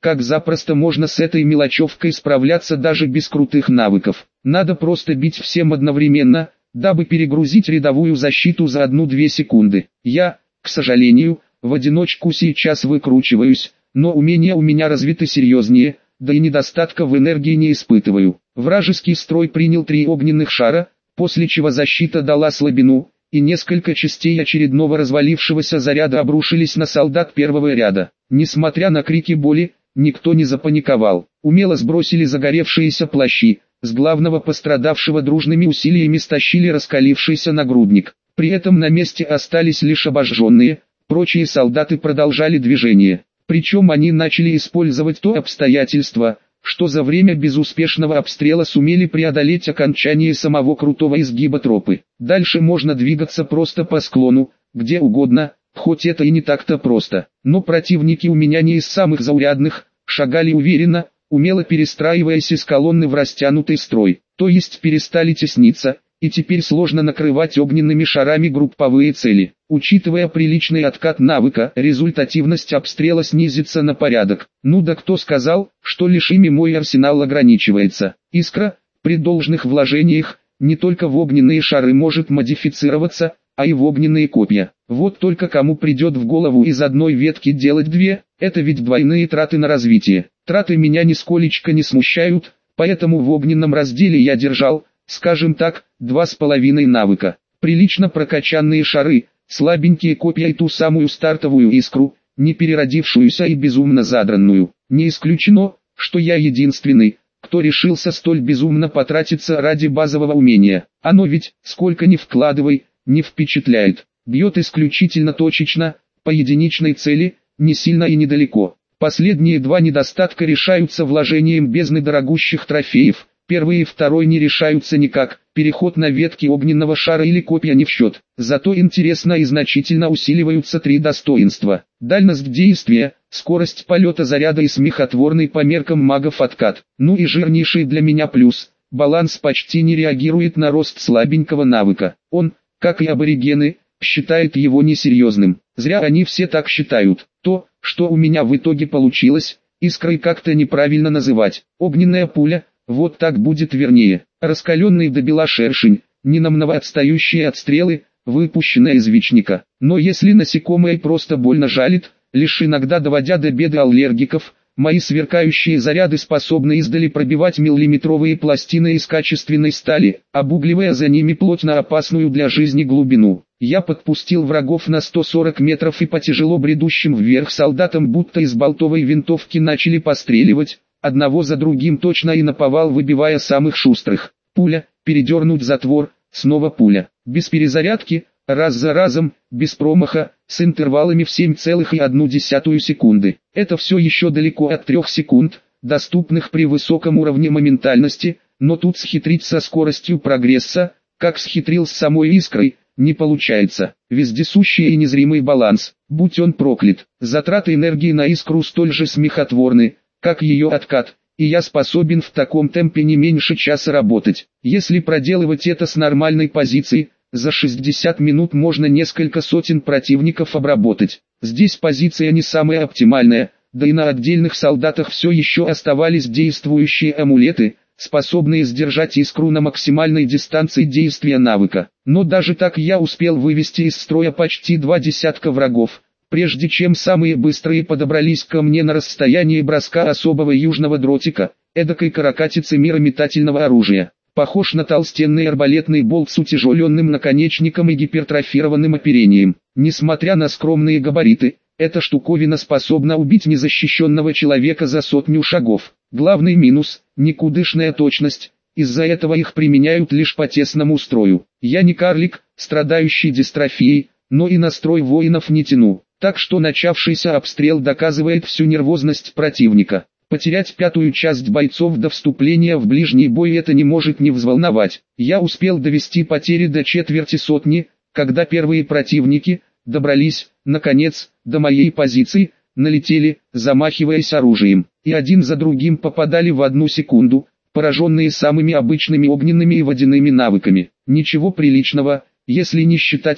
как запросто можно с этой мелочевкой справляться даже без крутых навыков. Надо просто бить всем одновременно, дабы перегрузить рядовую защиту за 1-2 секунды. Я, к сожалению, в одиночку сейчас выкручиваюсь, но умения у меня развиты серьезнее, да и недостатка в энергии не испытываю. Вражеский строй принял 3 огненных шара, после чего защита дала слабину, и несколько частей очередного развалившегося заряда обрушились на солдат первого ряда. Несмотря на крики боли, никто не запаниковал. Умело сбросили загоревшиеся плащи, с главного пострадавшего дружными усилиями стащили раскалившийся нагрудник. При этом на месте остались лишь обожженные, прочие солдаты продолжали движение. Причем они начали использовать то обстоятельство, что за время безуспешного обстрела сумели преодолеть окончание самого крутого изгиба тропы. Дальше можно двигаться просто по склону, где угодно, хоть это и не так-то просто. Но противники у меня не из самых заурядных, шагали уверенно, умело перестраиваясь из колонны в растянутый строй, то есть перестали тесниться, и теперь сложно накрывать огненными шарами групповые цели. Учитывая приличный откат навыка, результативность обстрела снизится на порядок. Ну да кто сказал, что лишь ими мой арсенал ограничивается. Искра, при должных вложениях, не только в огненные шары может модифицироваться, а и в огненные копья. Вот только кому придет в голову из одной ветки делать 2, это ведь двойные траты на развитие. Траты меня нисколечко не смущают, поэтому в огненном разделе я держал, скажем так, 2,5 навыка. Прилично прокачанные шары, слабенькие копья и ту самую стартовую искру, не переродившуюся и безумно задранную. Не исключено, что я единственный, кто решился столь безумно потратиться ради базового умения. Оно ведь, сколько ни вкладывай, не впечатляет. Бьет исключительно точечно, по единичной цели, не сильно и недалеко. Последние 2 недостатка решаются вложением бездны дорогущих трофеев. Первый и второй не решаются никак, переход на ветки огненного шара или копья не в счет. Зато интересно и значительно усиливаются 3 достоинства. Дальность действия, скорость полета заряда и смехотворный по меркам магов откат. Ну и жирнейший для меня плюс, баланс почти не реагирует на рост слабенького навыка. Он, как и аборигены, считает его несерьезным. Зря они все так считают. То, что у меня в итоге получилось, искрой как-то неправильно называть. Огненная пуля, вот так будет вернее. Раскаленный до бела шершень, ненамного отстающие от стрелы, выпущенная из вечника. Но если насекомое просто больно жалит, лишь иногда доводя до беды аллергиков, мои сверкающие заряды способны издали пробивать миллиметровые пластины из качественной стали, обугливая за ними плоть на опасную для жизни глубину. Я подпустил врагов на 140 метров и по тяжело бредущим вверх солдатам будто из болтовой винтовки начали постреливать, одного за другим точно и наповал выбивая самых шустрых. Пуля, передернуть затвор, снова пуля. Без перезарядки, раз за разом, без промаха, с интервалами в 7,1 секунды. Это все еще далеко от 3 секунд, доступных при высоком уровне моментальности, но тут схитрить со скоростью прогресса, как схитрил с самой искрой, не получается. Вездесущий и незримый баланс, будь он проклят. Затраты энергии на искру столь же смехотворны, как ее откат, и я способен в таком темпе не меньше часа работать. Если проделывать это с нормальной позиции, за 60 минут можно несколько сотен противников обработать. Здесь позиция не самая оптимальная, да и на отдельных солдатах все еще оставались действующие амулеты, способные сдержать искру на максимальной дистанции действия навыка. Но даже так я успел вывести из строя почти 2 десятка врагов, прежде чем самые быстрые подобрались ко мне на расстоянии броска особого южного дротика, эдакой каракатицы мира метательного оружия. Похож на толстенный арбалетный болт с утяжеленным наконечником и гипертрофированным оперением. Несмотря на скромные габариты, эта штуковина способна убить незащищенного человека за 100 шагов. Главный минус – никудышная точность, из-за этого их применяют лишь по тесному строю. Я не карлик, страдающий дистрофией, но и на строй воинов не тяну, так что начавшийся обстрел доказывает всю нервозность противника. Потерять 1/5 часть бойцов до вступления в ближний бой это не может не взволновать. Я успел довести потери до 1/4, когда первые противники добрались, наконец, до моей позиции, налетели, замахиваясь оружием, и один за другим попадали в 1 секунду, пораженные самыми обычными огненными и водяными навыками. Ничего приличного, если не считать то,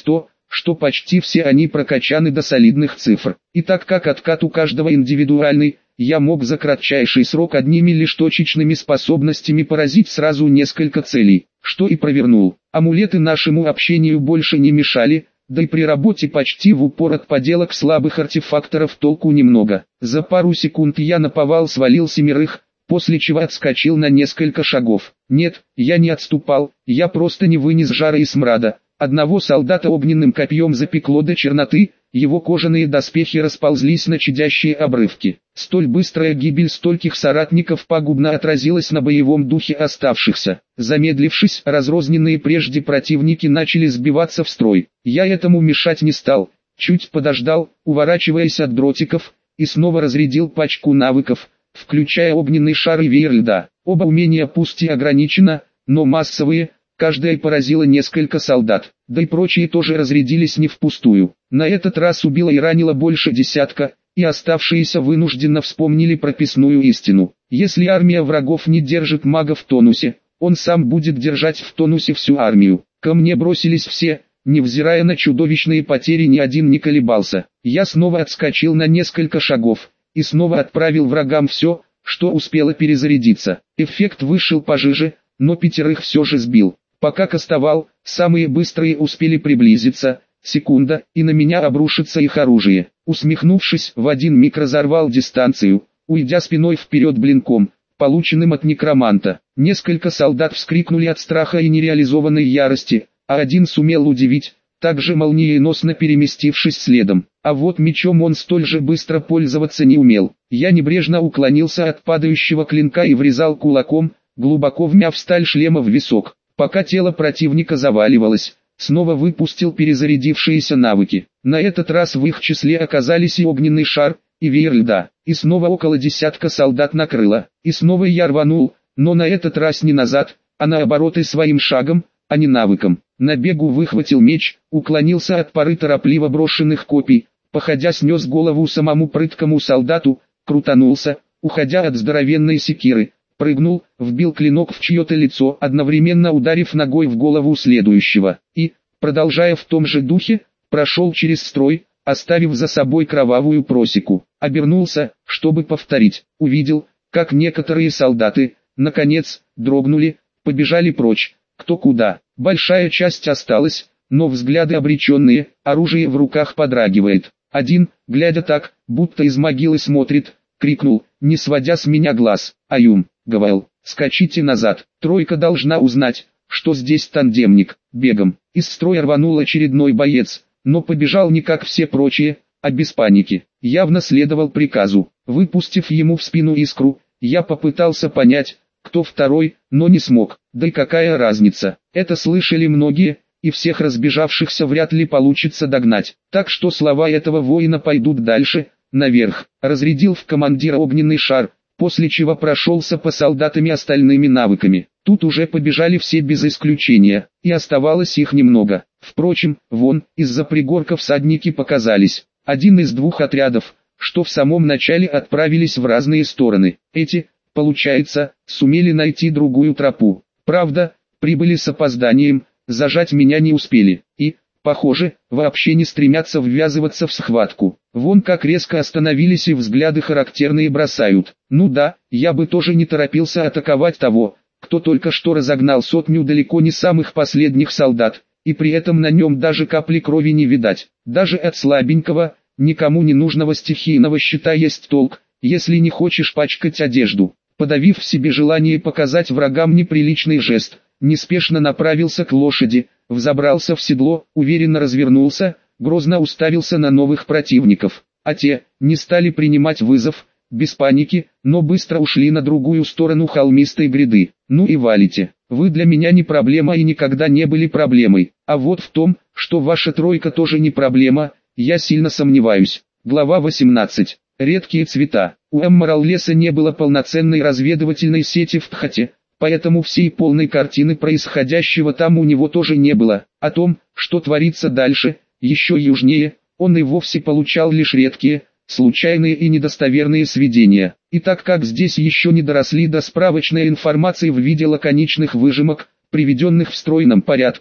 что почти все они прокачаны до солидных цифр. И так как откат у каждого индивидуальный, я мог за кратчайший срок одними лишь точечными способностями поразить сразу несколько целей, что и провернул. Амулеты нашему общению больше не мешали, да и при работе почти в упор от поделок слабых артефакторов толку немного. За пару секунд я наповал свалил 7, после чего отскочил на несколько шагов. Нет, я не отступал, я просто не вынес жара и смрада. Одного солдата огненным копьем запекло до черноты, его кожаные доспехи расползлись на чадящие обрывки. Столь быстрая гибель стольких соратников пагубно отразилась на боевом духе оставшихся. Замедлившись, разрозненные прежде противники начали сбиваться в строй. Я этому мешать не стал, чуть подождал, уворачиваясь от дротиков, и снова разрядил пачку навыков, включая огненный шар и веер льда. Оба умения пусть и ограничено, но массовые. Каждая поразила несколько солдат, да и прочие тоже разрядились не впустую. На этот раз убило и ранило больше десятка, и оставшиеся вынужденно вспомнили прописную истину. Если армия врагов не держит мага в тонусе, он сам будет держать в тонусе всю армию. Ко мне бросились все, невзирая на чудовищные потери, ни один не колебался. Я снова отскочил на несколько шагов, и снова отправил врагам все, что успело перезарядиться. Эффект вышел пожиже, но 5 все же сбил. Пока кастовал, самые быстрые успели приблизиться, секунда, и на меня обрушится их оружие. Усмехнувшись, в один миг разорвал дистанцию, уйдя спиной вперед блинком, полученным от некроманта. Несколько солдат вскрикнули от страха и нереализованной ярости, а один сумел удивить, также молниеносно переместившись следом. А вот мечом он столь же быстро пользоваться не умел. Я небрежно уклонился от падающего клинка и врезал кулаком, глубоко вмяв сталь шлема в висок. Пока тело противника заваливалось, снова выпустил перезарядившиеся навыки. На этот раз в их числе оказались и огненный шар, и веер льда. И снова около десятка солдат накрыло. И снова я рванул, но на этот раз не назад, а наоборот и своим шагом, а не навыком. На бегу выхватил меч, уклонился от пары торопливо брошенных копий, походя снес голову самому прыткому солдату, крутанулся, уходя от здоровенной секиры. Прыгнул, вбил клинок в чье-то лицо, одновременно ударив ногой в голову следующего, и, продолжая в том же духе, прошел через строй, оставив за собой кровавую просеку. Обернулся, чтобы повторить, увидел, как некоторые солдаты, наконец, дрогнули, побежали прочь, кто куда. Большая часть осталась, но взгляды обреченные, оружие в руках подрагивает. Один, глядя так, будто из могилы смотрит, крикнул, не сводя с меня глаз: «Аюм, Гаваэл, скачите назад!» Тройка должна узнать, что здесь тандемник. Бегом. Из строя рванул очередной боец, но побежал не как все прочие, а без паники. Явно следовал приказу. Выпустив ему в спину искру, я попытался понять, кто второй, но не смог. Да и какая разница? Это слышали многие, и всех разбежавшихся вряд ли получится догнать. Так что слова этого воина пойдут дальше, наверх. Разрядил в командира огненный шар, после чего прошелся по солдатам остальными навыками. Тут уже побежали все без исключения, и оставалось их немного. Впрочем, вон, из-за пригорка всадники показались. Один из 2 отрядов, что в самом начале отправились в разные стороны. Эти, получается, сумели найти другую тропу. Правда, прибыли с опозданием, зажать меня не успели. И, похоже, вообще не стремятся ввязываться в схватку. Вон как резко остановились и взгляды характерные бросают. Ну да, я бы тоже не торопился атаковать того, кто только что разогнал 100 далеко не самых последних солдат, и при этом на нем даже капли крови не видать. Даже от слабенького, никому не нужного стихийного щита есть толк, если не хочешь пачкать одежду. Подавив в себе желание показать врагам неприличный жест, неспешно направился к лошади, взобрался в седло, уверенно развернулся, грозно уставился на новых противников, а те не стали принимать вызов, без паники, но быстро ушли на другую сторону холмистой гряды. Ну и валите, вы для меня не проблема и никогда не были проблемой, а вот в том, что ваша тройка тоже не проблема, я сильно сомневаюсь. Глава 18. Редкие цвета. У Эмморал-леса не было полноценной разведывательной сети в Тхате, поэтому всей полной картины происходящего там у него тоже не было. О том, что творится дальше, еще южнее, он и вовсе получал лишь редкие, случайные и недостоверные сведения. И так как здесь еще не доросли до справочной информации в виде лаконичных выжимок, приведенных в стройном порядке,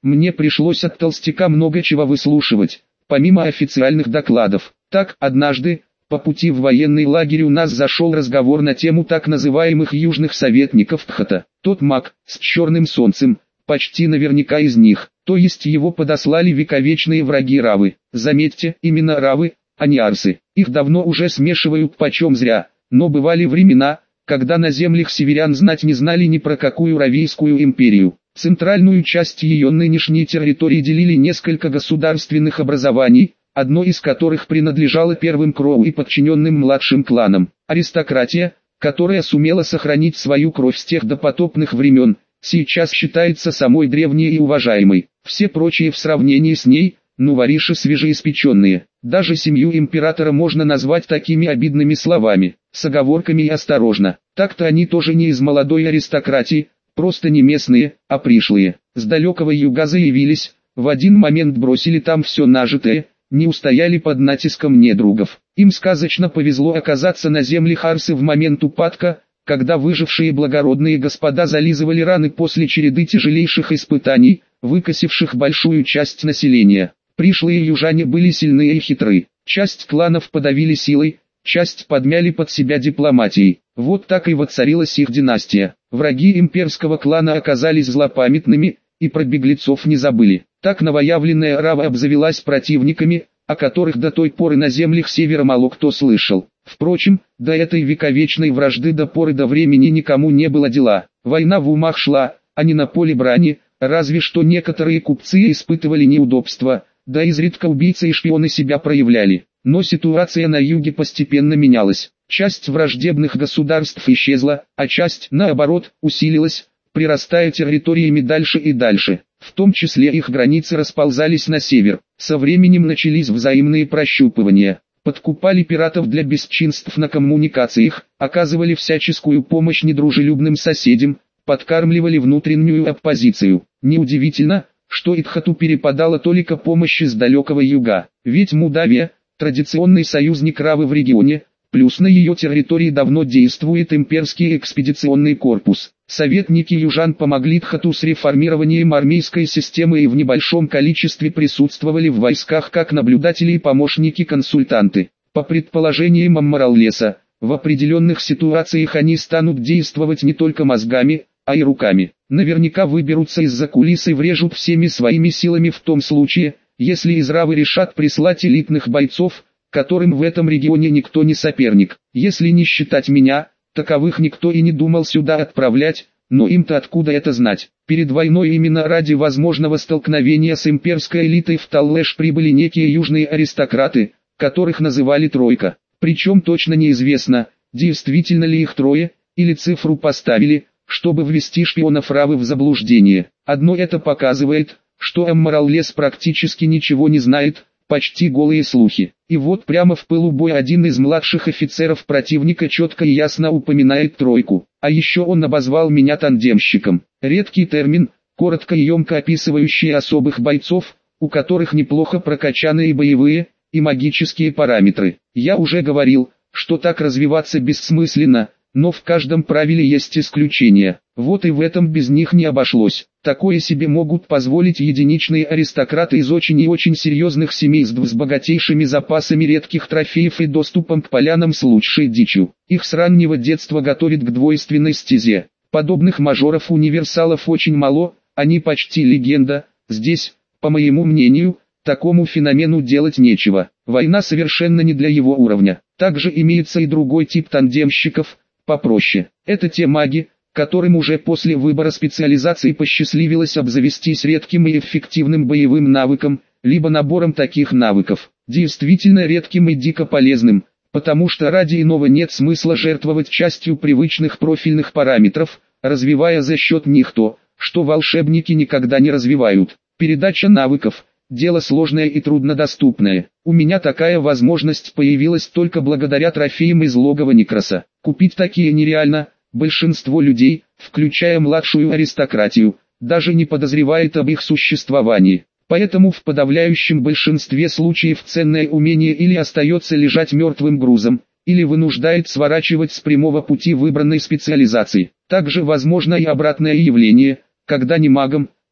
Мне пришлось от толстяка много чего выслушивать, помимо официальных докладов. Так, однажды, по пути в военный лагерь у нас зашел разговор на тему так называемых южных советников ПХТа. Тот маг, с черным солнцем, почти наверняка из них, то есть его подослали вековечные враги Равы. Заметьте, именно Равы, а не арсы. Их давно уже смешивают почем зря, но бывали времена, когда на землях северян знать не знали ни про какую Равийскую империю. Центральную часть ее нынешней территории делили несколько государственных образований, одно из которых принадлежало первым Кроу и подчиненным младшим кланам. Аристократия, которая сумела сохранить свою кровь с тех допотопных времен, сейчас считается самой древней и уважаемой. Все прочие в сравнении с ней, вориши свежеиспеченные. Даже семью императора можно назвать такими обидными словами, с оговорками и осторожно. Так-то они тоже не из молодой аристократии, просто не местные, а пришлые. С далекого юга заявились, в один момент бросили там все нажитое, не устояли под натиском недругов. Им сказочно повезло оказаться на землях Арсы в момент упадка, когда выжившие благородные господа зализывали раны после череды тяжелейших испытаний, выкосивших большую часть населения. Пришлые южане были сильны и хитры. Часть кланов подавили силой, часть подмяли под себя дипломатией. Вот так и воцарилась их династия. Враги имперского клана оказались злопамятными, и про беглецов не забыли. Так новоявленная Рава обзавелась противниками, о которых до той поры на землях севера мало кто слышал. Впрочем, до этой вековечной вражды до поры до времени никому не было дела. Война в умах шла, а не на поле брани, разве что некоторые купцы испытывали неудобства, да изредка убийцы и шпионы себя проявляли. Но ситуация на юге постепенно менялась. Часть враждебных государств исчезла, а часть, наоборот, усилилась, прирастая территориями дальше и дальше. В том числе их границы расползались на север. Со временем начались взаимные прощупывания. Подкупали пиратов для бесчинств на коммуникациях, оказывали всяческую помощь недружелюбным соседям, подкармливали внутреннюю оппозицию. Неудивительно, что Итхату перепадала только помощи с далекого юга. Ведь Молдавия, традиционный союзник Равы в регионе, плюс на ее территории давно действует имперский экспедиционный корпус. Советники южан помогли Итхату с реформированием армейской системы и в небольшом количестве присутствовали в войсках как наблюдатели и помощники-консультанты. По предположениям Аммараллеса, в определенных ситуациях они станут действовать не только мозгами, а и руками. Наверняка выберутся из-за кулис и врежут всеми своими силами в том случае, если из Равы решат прислать элитных бойцов, которым в этом регионе никто не соперник. Если не считать меня, таковых никто и не думал сюда отправлять, но им-то откуда это знать? Перед войной именно ради возможного столкновения с имперской элитой в Таллеш прибыли некие южные аристократы, которых называли «тройка». Причем точно неизвестно, действительно ли их трое, или цифру поставили, чтобы ввести шпионов Равы в заблуждение. Одно это показывает, что Аммараллес практически ничего не знает, почти голые слухи. И вот прямо в пылу боя один из младших офицеров противника четко и ясно упоминает тройку. А еще он обозвал меня тандемщиком. Редкий термин, коротко и емко описывающий особых бойцов, у которых неплохо прокачаны и боевые, и магические параметры. Я уже говорил, что так развиваться бессмысленно, но в каждом правиле есть исключения. Вот и в этом без них не обошлось. Такое себе могут позволить единичные аристократы из очень и очень серьезных семейств с богатейшими запасами редких трофеев и доступом к полянам с лучшей дичью. Их с раннего детства готовят к двойственной стезе. Подобных мажоров-универсалов очень мало, они почти легенда. Здесь, по моему мнению, такому феномену делать нечего. Война совершенно не для его уровня. Также имеется и другой тип тандемщиков, попроще. Это те маги, которым уже после выбора специализации посчастливилось обзавестись редким и эффективным боевым навыком, либо набором таких навыков. Действительно редким и дико полезным, потому что ради иного нет смысла жертвовать частью привычных профильных параметров, развивая за счет них то, что волшебники никогда не развивают. Передача навыков – дело сложное и труднодоступное. У меня такая возможность появилась только благодаря трофеям из логова Некроса. Купить такие нереально. Большинство людей, включая младшую аристократию, даже не подозревает об их существовании. Поэтому в подавляющем большинстве случаев ценное умение или остается лежать мертвым грузом, или вынуждает сворачивать с прямого пути выбранной специализации. Также возможно и обратное явление, когда не магом,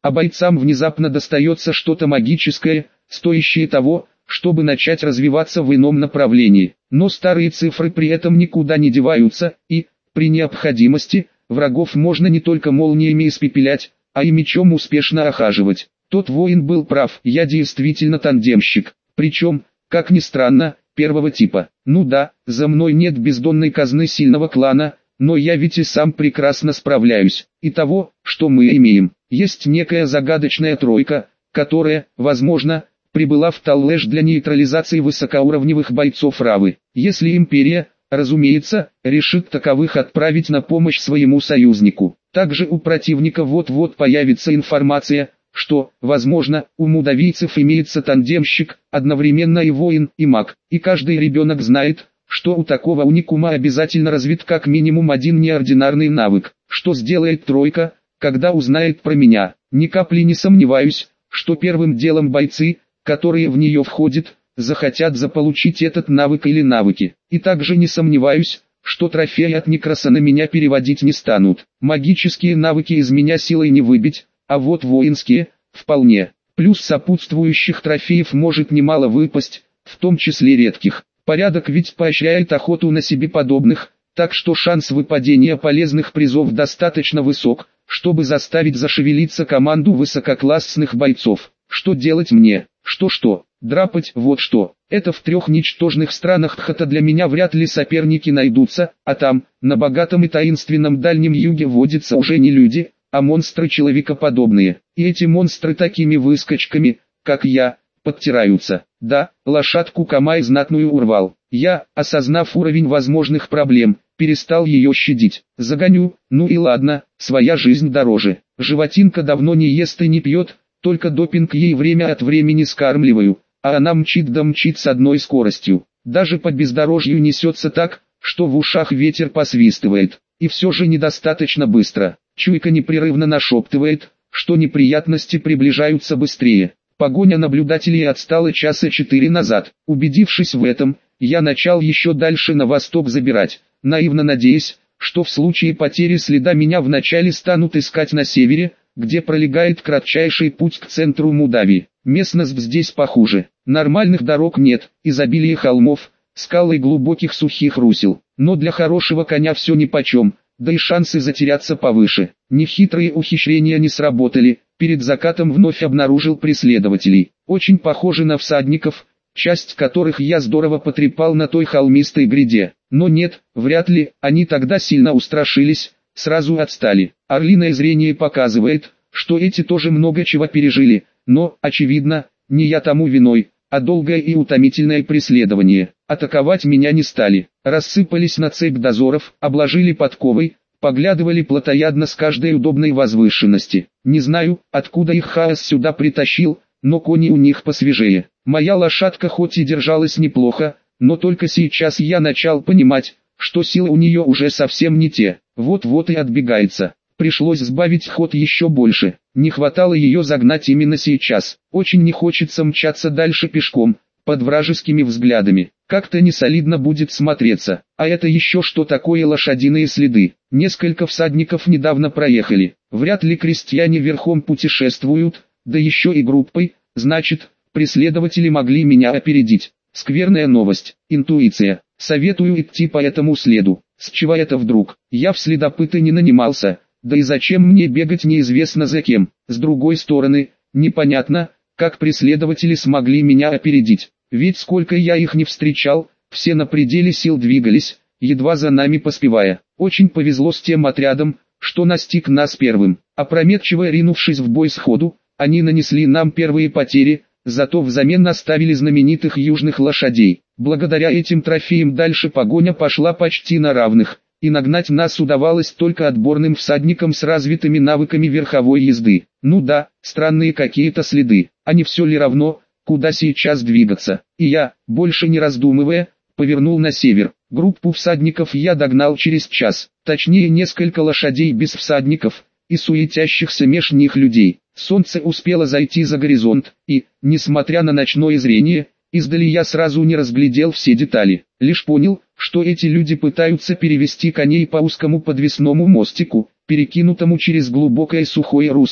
а бойцам внезапно достается что-то магическое, стоящее того, чтобы начать развиваться в ином направлении. Но старые цифры при этом никуда не деваются, и, при необходимости, врагов можно не только молниями испепелять, а и мечом успешно охаживать. Тот воин был прав, я действительно тандемщик, причем, как ни странно, первого типа. Ну да, за мной нет бездонной казны сильного клана, но я ведь и сам прекрасно справляюсь. И того, что мы имеем, есть некая загадочная тройка, которая, возможно, прибыла в Таллеш для нейтрализации высокоуровневых бойцов Равы. Если Империя, разумеется, решит таковых отправить на помощь своему союзнику. Также у противника вот-вот появится информация, что, возможно, у мудавийцев имеется тандемщик, одновременно и воин, и маг, и каждый ребенок знает, что у такого уникума обязательно развит как минимум один неординарный навык. Что сделает тройка, когда узнает про меня? Ни капли не сомневаюсь, что первым делом бойцы, которые в нее входят, захотят заполучить этот навык или навыки. И также не сомневаюсь, что трофеи от Некроса на меня переводить не станут. Магические навыки из меня силой не выбить, а вот воинские – вполне. Плюс сопутствующих трофеев может немало выпасть, в том числе редких. Порядок ведь поощряет охоту на себе подобных, так что шанс выпадения полезных призов достаточно высок, чтобы заставить зашевелиться команду высококлассных бойцов. Что делать мне? Что? Драпать, вот что. Это в 3 ничтожных странах Хата для меня вряд ли соперники найдутся, а там, на богатом и таинственном Дальнем Юге водятся уже не люди, а монстры человекоподобные. И эти монстры такими выскочками, как я, подтираются. Да, лошадку Камай знатную урвал. Я, осознав уровень возможных проблем, перестал ее щадить. Загоню, ну и ладно, своя жизнь дороже. Животинка давно не ест и не пьет, только допинг ей время от времени скармливаю, а она мчит да мчит с одной скоростью. Даже по бездорожью несется так, что в ушах ветер посвистывает. И все же недостаточно быстро. Чуйка непрерывно нашептывает, что неприятности приближаются быстрее. Погоня наблюдателей отстала часа 4 назад. Убедившись в этом, я начал еще дальше на восток забирать, наивно надеясь, что в случае потери следа меня вначале станут искать на севере, где пролегает кратчайший путь к центру Мудавии. Местность здесь похуже. Нормальных дорог нет, изобилие холмов, скал и глубоких сухих русел. Но для хорошего коня все нипочем, да и шансы затеряться повыше. Нехитрые ухищрения не сработали, перед закатом вновь обнаружил преследователей. Очень похожи на всадников, часть которых я здорово потрепал на той холмистой гряде. Но нет, вряд ли, они тогда сильно устрашились, сразу отстали. Орлиное зрение показывает, что эти тоже много чего пережили, но, очевидно, не я тому виной, а долгое и утомительное преследование. Атаковать меня не стали, рассыпались на цепь дозоров, обложили подковой, поглядывали плотоядно с каждой удобной возвышенности. Не знаю, откуда их хаос сюда притащил, но кони у них посвежее. Моя лошадка хоть и держалась неплохо, но только сейчас я начал понимать, что силы у нее уже совсем не те. Вот-вот и отбегается. Пришлось сбавить ход еще больше. Не хватало ее загнать именно сейчас. Очень не хочется мчаться дальше пешком, под вражескими взглядами. Как-то несолидно будет смотреться. А это еще что такое лошадиные следы? Несколько всадников недавно проехали. Вряд ли крестьяне верхом путешествуют, да еще и группой. Значит, преследователи могли меня опередить. Скверная новость. Интуиция. Советую идти по этому следу. С чего это вдруг? Я в следопыты не нанимался. Да и зачем мне бегать неизвестно за кем? С другой стороны, непонятно, как преследователи смогли меня опередить. Ведь сколько я их не встречал, все на пределе сил двигались, едва за нами поспевая. Очень повезло с тем отрядом, что настиг нас первым. Опрометчиво ринувшись в бой сходу, они нанесли нам первые потери, зато взамен оставили знаменитых южных лошадей. Благодаря этим трофеям дальше погоня пошла почти на равных, и нагнать нас удавалось только отборным всадникам с развитыми навыками верховой езды. Ну да, странные какие-то следы, а не все ли равно, куда сейчас двигаться. И я, больше не раздумывая, повернул на север. Группу всадников я догнал через час, точнее несколько лошадей без всадников и суетящихся меж них людей. Солнце успело зайти за горизонт, и, несмотря на ночное зрение, издали я сразу не разглядел все детали. Лишь понял, что эти люди пытаются перевести коней по узкому подвесному мостику, перекинутому через глубокое сухое русло.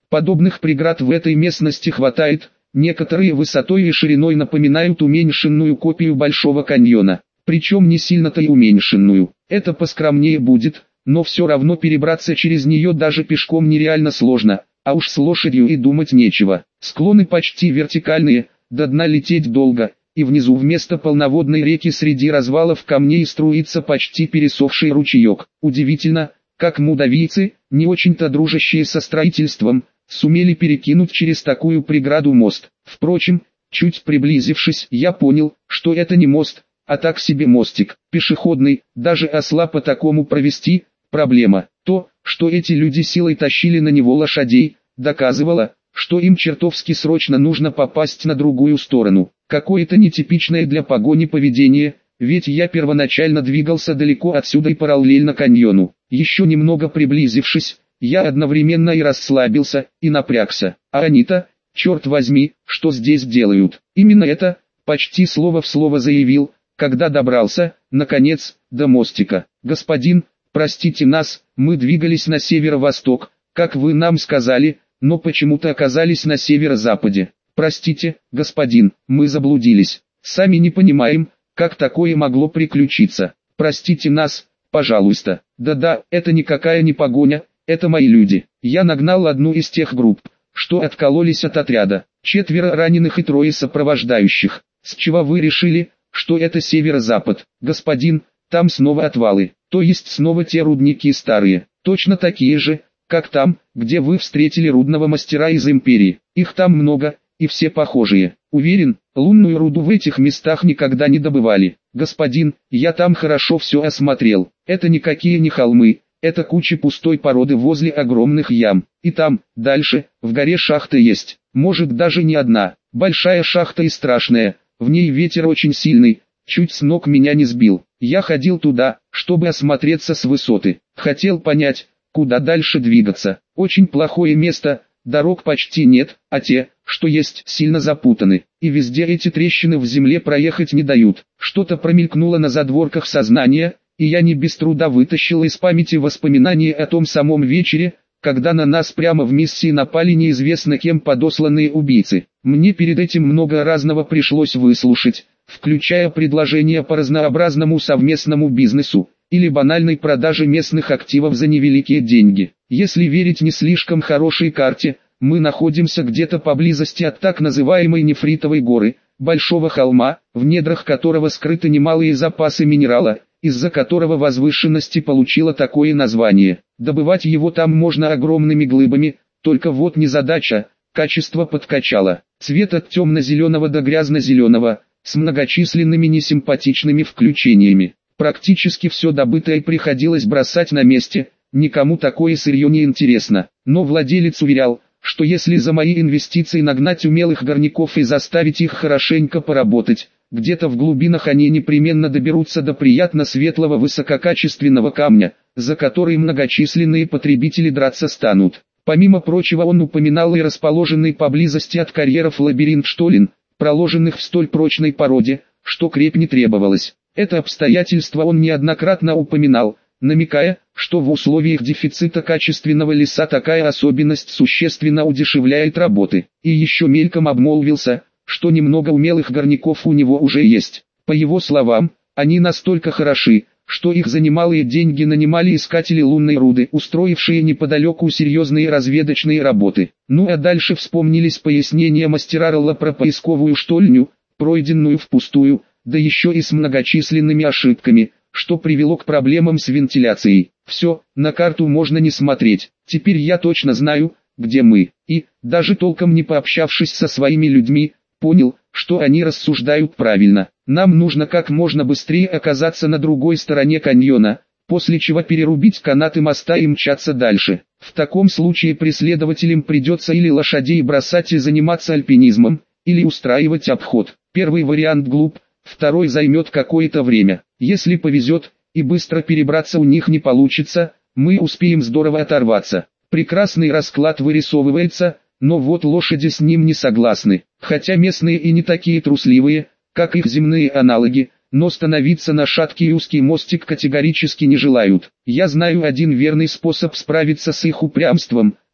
Подобных преград в этой местности хватает, некоторые высотой и шириной напоминают уменьшенную копию Большого каньона, причем не сильно-то и уменьшенную. Это поскромнее будет, но все равно перебраться через нее даже пешком нереально сложно, а уж с лошадью и думать нечего. Склоны почти вертикальные, до дна лететь долго, и внизу вместо полноводной реки среди развалов камней струится почти пересохший ручеек. Удивительно, как мудавийцы, не очень-то дружащие со строительством, сумели перекинуть через такую преграду мост. Впрочем, чуть приблизившись, я понял, что это не мост, а так себе мостик, пешеходный, даже осла по такому провести – проблема. То, что эти люди силой тащили на него лошадей, доказывало, что им чертовски срочно нужно попасть на другую сторону. Какое-то нетипичное для погони поведение, ведь я первоначально двигался далеко отсюда и параллельно каньону. Еще немного приблизившись, я одновременно и расслабился, и напрягся. А они-то, черт возьми, что здесь делают? Именно это, почти слово в слово заявил, когда добрался, наконец, до мостика. Господин, простите нас, мы двигались на северо-восток, как вы нам сказали, но почему-то оказались на северо-западе. Простите, господин, мы заблудились. Сами не понимаем, как такое могло приключиться. Простите нас, пожалуйста. Да-да, это никакая не погоня, это мои люди. Я нагнал одну из тех групп, что откололись от отряда. 4 раненых и 3 сопровождающих. С чего вы решили, что это северо-запад? Господин, там снова отвалы, то есть снова те рудники старые, точно такие же, как там, где вы встретили рудного мастера из Империи. Их там много, и все похожие. Уверен, лунную руду в этих местах никогда не добывали. Господин, я там хорошо все осмотрел. Это никакие не холмы, это куча пустой породы возле огромных ям. И там, дальше, в горе шахта есть. Может даже не одна. Большая шахта и страшная. В ней ветер очень сильный, чуть с ног меня не сбил. Я ходил туда, чтобы осмотреться с высоты. Хотел понять, куда дальше двигаться. Очень плохое место, дорог почти нет, а те, что есть, сильно запутаны. И везде эти трещины в земле проехать не дают. Что-то промелькнуло на задворках сознания, и я не без труда вытащил из памяти воспоминания о том самом вечере, когда на нас прямо в миссии напали неизвестно кем подосланные убийцы. Мне перед этим много разного пришлось выслушать, включая предложения по разнообразному совместному бизнесу, или банальной продаже местных активов за невеликие деньги. Если верить не слишком хорошей карте, мы находимся где-то поблизости от так называемой Нефритовой горы, большого холма, в недрах которого скрыты немалые запасы минерала, из-за которого возвышенность и получила такое название. Добывать его там можно огромными глыбами, только вот незадача, качество подкачало. Цвет от темно-зеленого до грязно-зеленого, с многочисленными несимпатичными включениями. Практически все добытое приходилось бросать на месте, никому такое сырье не интересно. Но владелец уверял, что если за мои инвестиции нагнать умелых горняков и заставить их хорошенько поработать, где-то в глубинах они непременно доберутся до приятно светлого высококачественного камня, за который многочисленные потребители драться станут. Помимо прочего он упоминал и расположенный поблизости от карьеров лабиринт штолен, проложенных в столь прочной породе, что крепь не требовалось. Это обстоятельство он неоднократно упоминал, намекая, что в условиях дефицита качественного леса такая особенность существенно удешевляет работы. И еще мельком обмолвился, что немного умелых горняков у него уже есть. По его словам, они настолько хороши, что их за немалые деньги нанимали искатели лунной руды, устроившие неподалеку серьезные разведочные работы. Ну а дальше вспомнились пояснения мастера Ролла про поисковую штольню, пройденную впустую, да еще и с многочисленными ошибками, что привело к проблемам с вентиляцией. Все, на карту можно не смотреть, теперь я точно знаю, где мы. И, даже толком не пообщавшись со своими людьми, понял, что они рассуждают правильно. Нам нужно как можно быстрее оказаться на другой стороне каньона, после чего перерубить канаты моста и мчаться дальше. В таком случае преследователям придется или лошадей бросать и заниматься альпинизмом, или устраивать обход. Первый вариант глуп, второй займет какое-то время. Если повезет, и быстро перебраться у них не получится, мы успеем здорово оторваться. Прекрасный расклад вырисовывается, но вот лошади с ним не согласны. Хотя местные и не такие трусливые, как их земные аналоги, но становиться на шаткий и узкий мостик категорически не желают. Я знаю один верный способ справиться с их упрямством,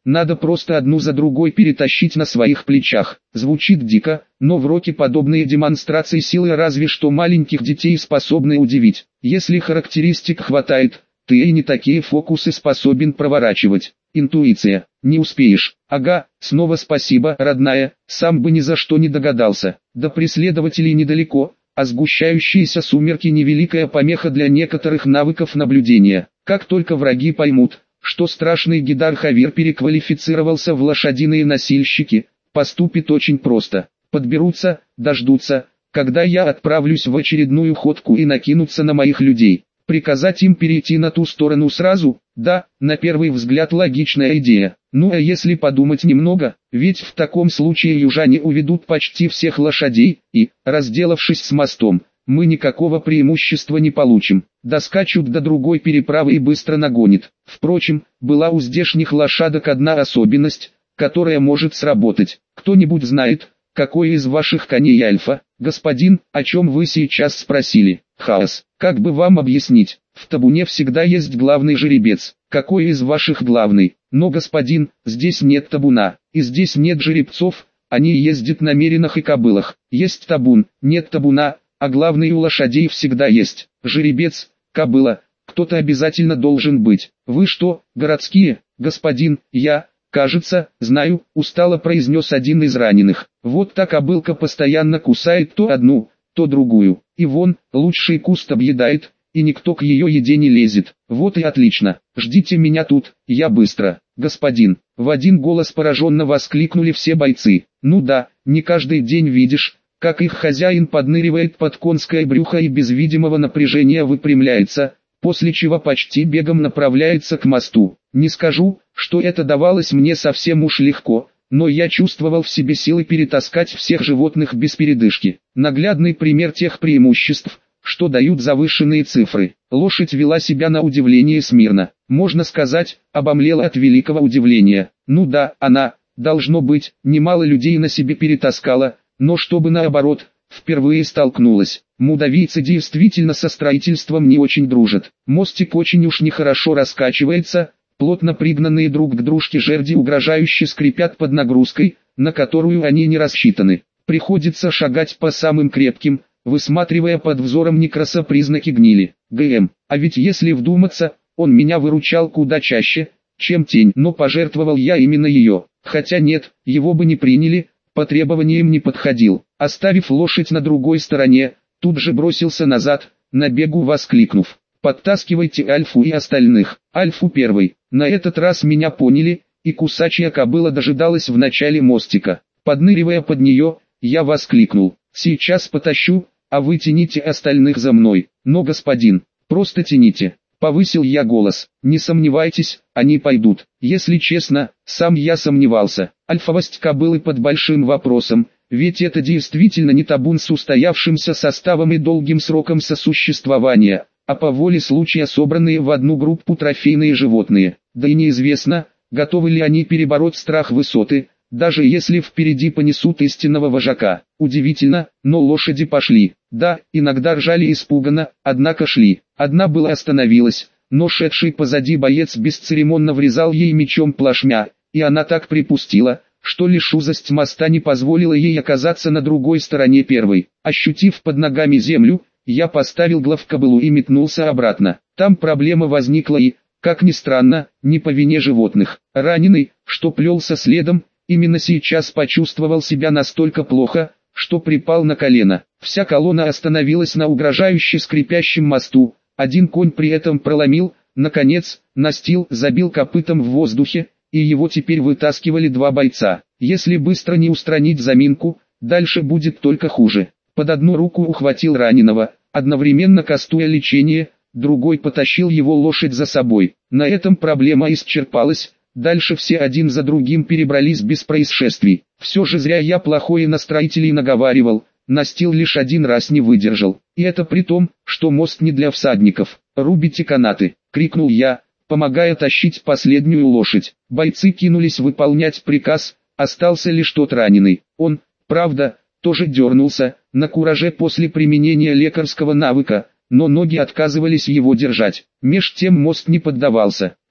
надо просто одну за другой перетащить на своих плечах. Звучит дико, но в роке подобные демонстрации силы разве что маленьких детей способны удивить. Если характеристик хватает, ты и не такие фокусы способен проворачивать. Интуиция. Не успеешь. Ага, снова спасибо, родная, сам бы ни за что не догадался. До преследователей недалеко, а сгущающиеся сумерки невеликая помеха для некоторых навыков наблюдения. Как только враги поймут, что страшный Гидар Хавир переквалифицировался в лошадиные носильщики, поступит очень просто. Подберутся, дождутся, когда я отправлюсь в очередную ходку и накинутся на моих людей. Приказать им перейти на ту сторону сразу? Да, на первый взгляд логичная идея. Ну а если подумать немного, ведь в таком случае южане уведут почти всех лошадей, и, разделавшись с мостом, мы никакого преимущества не получим. Доскачут до другой переправы и быстро нагонит. Впрочем, была у здешних лошадок одна особенность, которая может сработать. Кто-нибудь знает, какой из ваших коней альфа? Господин, о чем вы сейчас спросили? Хаос. Как бы вам объяснить? В табуне всегда есть главный жеребец. Какой из ваших главный? Но, господин, здесь нет табуна, и здесь нет жеребцов, они ездят на меринах и кобылах. Есть табун, нет табуна, а главный у лошадей всегда есть. Жеребец, кобыла, кто-то обязательно должен быть. Вы что, городские? Господин, я... «Кажется, знаю», — устало произнес один из раненых. «Вот та кобылка постоянно кусает то одну, то другую. И вон, лучший куст объедает, и никто к ее еде не лезет. Вот и отлично. Ждите меня тут, я быстро». «Господин», — в один голос пораженно воскликнули все бойцы. «Ну да, не каждый день видишь, как их хозяин подныривает под конское брюхо и без видимого напряжения выпрямляется, после чего почти бегом направляется к мосту. Не скажу, что это давалось мне совсем уж легко, но я чувствовал в себе силы перетаскать всех животных без передышки. Наглядный пример тех преимуществ, что дают завышенные цифры. Лошадь вела себя на удивление смирно. Можно сказать, обомлела от великого удивления. Ну да, она, должно быть, немало людей на себе перетаскала, но чтобы наоборот, впервые столкнулась. Мудавийцы действительно со строительством не очень дружат. Мостик очень уж нехорошо раскачивается, плотно пригнанные друг к дружке жерди угрожающе скрипят под нагрузкой, на которую они не рассчитаны. Приходится шагать по самым крепким, высматривая под взором некраса признаки гнили. ГМ. А ведь если вдуматься, он меня выручал куда чаще, чем тень, но пожертвовал я именно ее. Хотя нет, его бы не приняли, по требованиям не подходил. Оставив лошадь на другой стороне, тут же бросился назад, на бегу воскликнув: «Подтаскивайте Альфу и остальных». Альфу первый. На этот раз меня поняли, и кусачья кобыла дожидалась в начале мостика. Подныривая под нее, я воскликнул: «Сейчас потащу, а вы тяните остальных за мной». «Но, господин, просто тяните». Повысил я голос. «Не сомневайтесь, они пойдут». Если честно, сам я сомневался. Альфовость кобылы под большим вопросом, ведь это действительно не табун с устоявшимся составом и долгим сроком сосуществования, а по воле случая собранные в одну группу трофейные животные. Да и неизвестно, готовы ли они перебороть страх высоты, даже если впереди понесут истинного вожака. Удивительно, но лошади пошли. Да, иногда ржали испуганно, однако шли. Одна была остановилась, но шедший позади боец бесцеремонно врезал ей мечом плашмя, и она так припустила, что лишь узость моста не позволила ей оказаться на другой стороне первой. Ощутив под ногами землю, я поставил главкобылу и метнулся обратно. Там проблема возникла и, как ни странно, не по вине животных. Раненый, что плелся следом, именно сейчас почувствовал себя настолько плохо, что припал на колено. Вся колонна остановилась на угрожающе скрипящем мосту. Один конь при этом проломил, наконец, настил, забил копытом в воздухе, и его теперь вытаскивали два бойца. Если быстро не устранить заминку, дальше будет только хуже. Под одну руку ухватил раненого, одновременно кастуя лечение, другой потащил его лошадь за собой. На этом проблема исчерпалась, дальше все один за другим перебрались без происшествий. Все же зря я плохое на строителей наговаривал, настил лишь один раз не выдержал. И это при том, что мост не для всадников. «Рубите канаты!» — крикнул я, помогая тащить последнюю лошадь. Бойцы кинулись выполнять приказ, остался лишь тот раненый. Он, правда, тоже дернулся, на кураже после применения лекарского навыка, но ноги отказывались его держать. Меж тем мост не поддавался.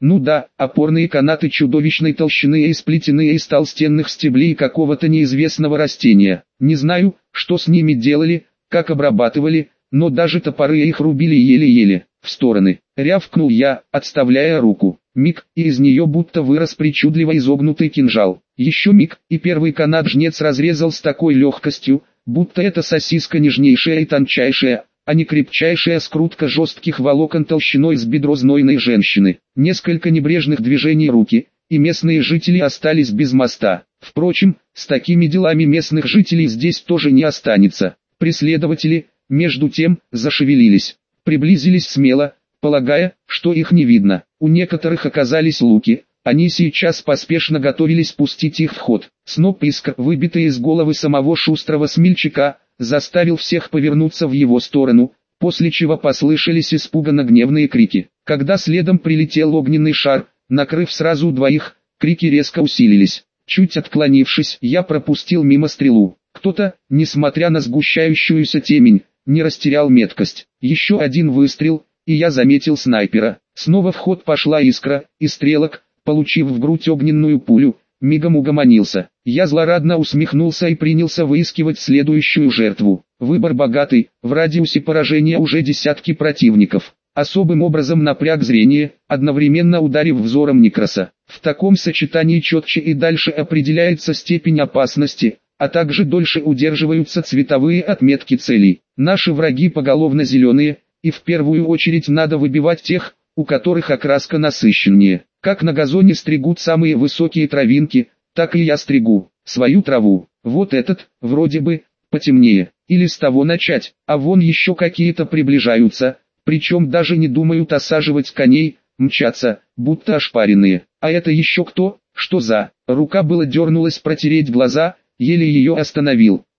Ну да, опорные канаты чудовищной толщины и сплетенные из толстенных стеблей какого-то неизвестного растения. Не знаю, что с ними делали, как обрабатывали, но даже топоры их рубили еле-еле. В стороны. Рявкнул я, отставляя руку. Миг, и из нее будто вырос причудливо изогнутый кинжал. Еще миг, и первый канат жнец разрезал с такой легкостью, будто это сосиска нежнейшая и тончайшая, а не крепчайшая скрутка жестких волокон толщиной с бедро знойной женщины. Несколько небрежных движений руки, и местные жители остались без моста. Впрочем, с такими делами местных жителей здесь тоже не останется. Преследователи, между тем, зашевелились. Приблизились смело, полагая, что их не видно. У некоторых оказались луки, они сейчас поспешно готовились пустить их в ход. Сноп искр, выбитый из головы самого шустрого смельчака, заставил всех повернуться в его сторону, после чего послышались испуганно гневные крики. Когда следом прилетел огненный шар, накрыв сразу двоих, крики резко усилились. Чуть отклонившись, я пропустил мимо стрелу. Кто-то, несмотря на сгущающуюся темень, не растерял меткость. Еще один выстрел, и я заметил снайпера. Снова в ход пошла искра, и стрелок, получив в грудь огненную пулю, мигом угомонился. Я злорадно усмехнулся и принялся выискивать следующую жертву. Выбор богатый, в радиусе поражения уже десятки противников. Особым образом напряг зрение, одновременно ударив взором Некроса. В таком сочетании четче и дальше определяется степень опасности, а также дольше удерживаются цветовые отметки целей. Наши враги поголовно зеленые, и в первую очередь надо выбивать тех, у которых окраска насыщеннее. Как на газоне стригут самые высокие травинки, так и я стригу свою траву. Вот этот, вроде бы, потемнее. Или с того начать, а вон еще какие-то приближаются, причем даже не думают осаживать коней, мчатся, будто ошпаренные. А это еще кто? Что за? Рука была дернулась протереть глаза, еле ее остановил.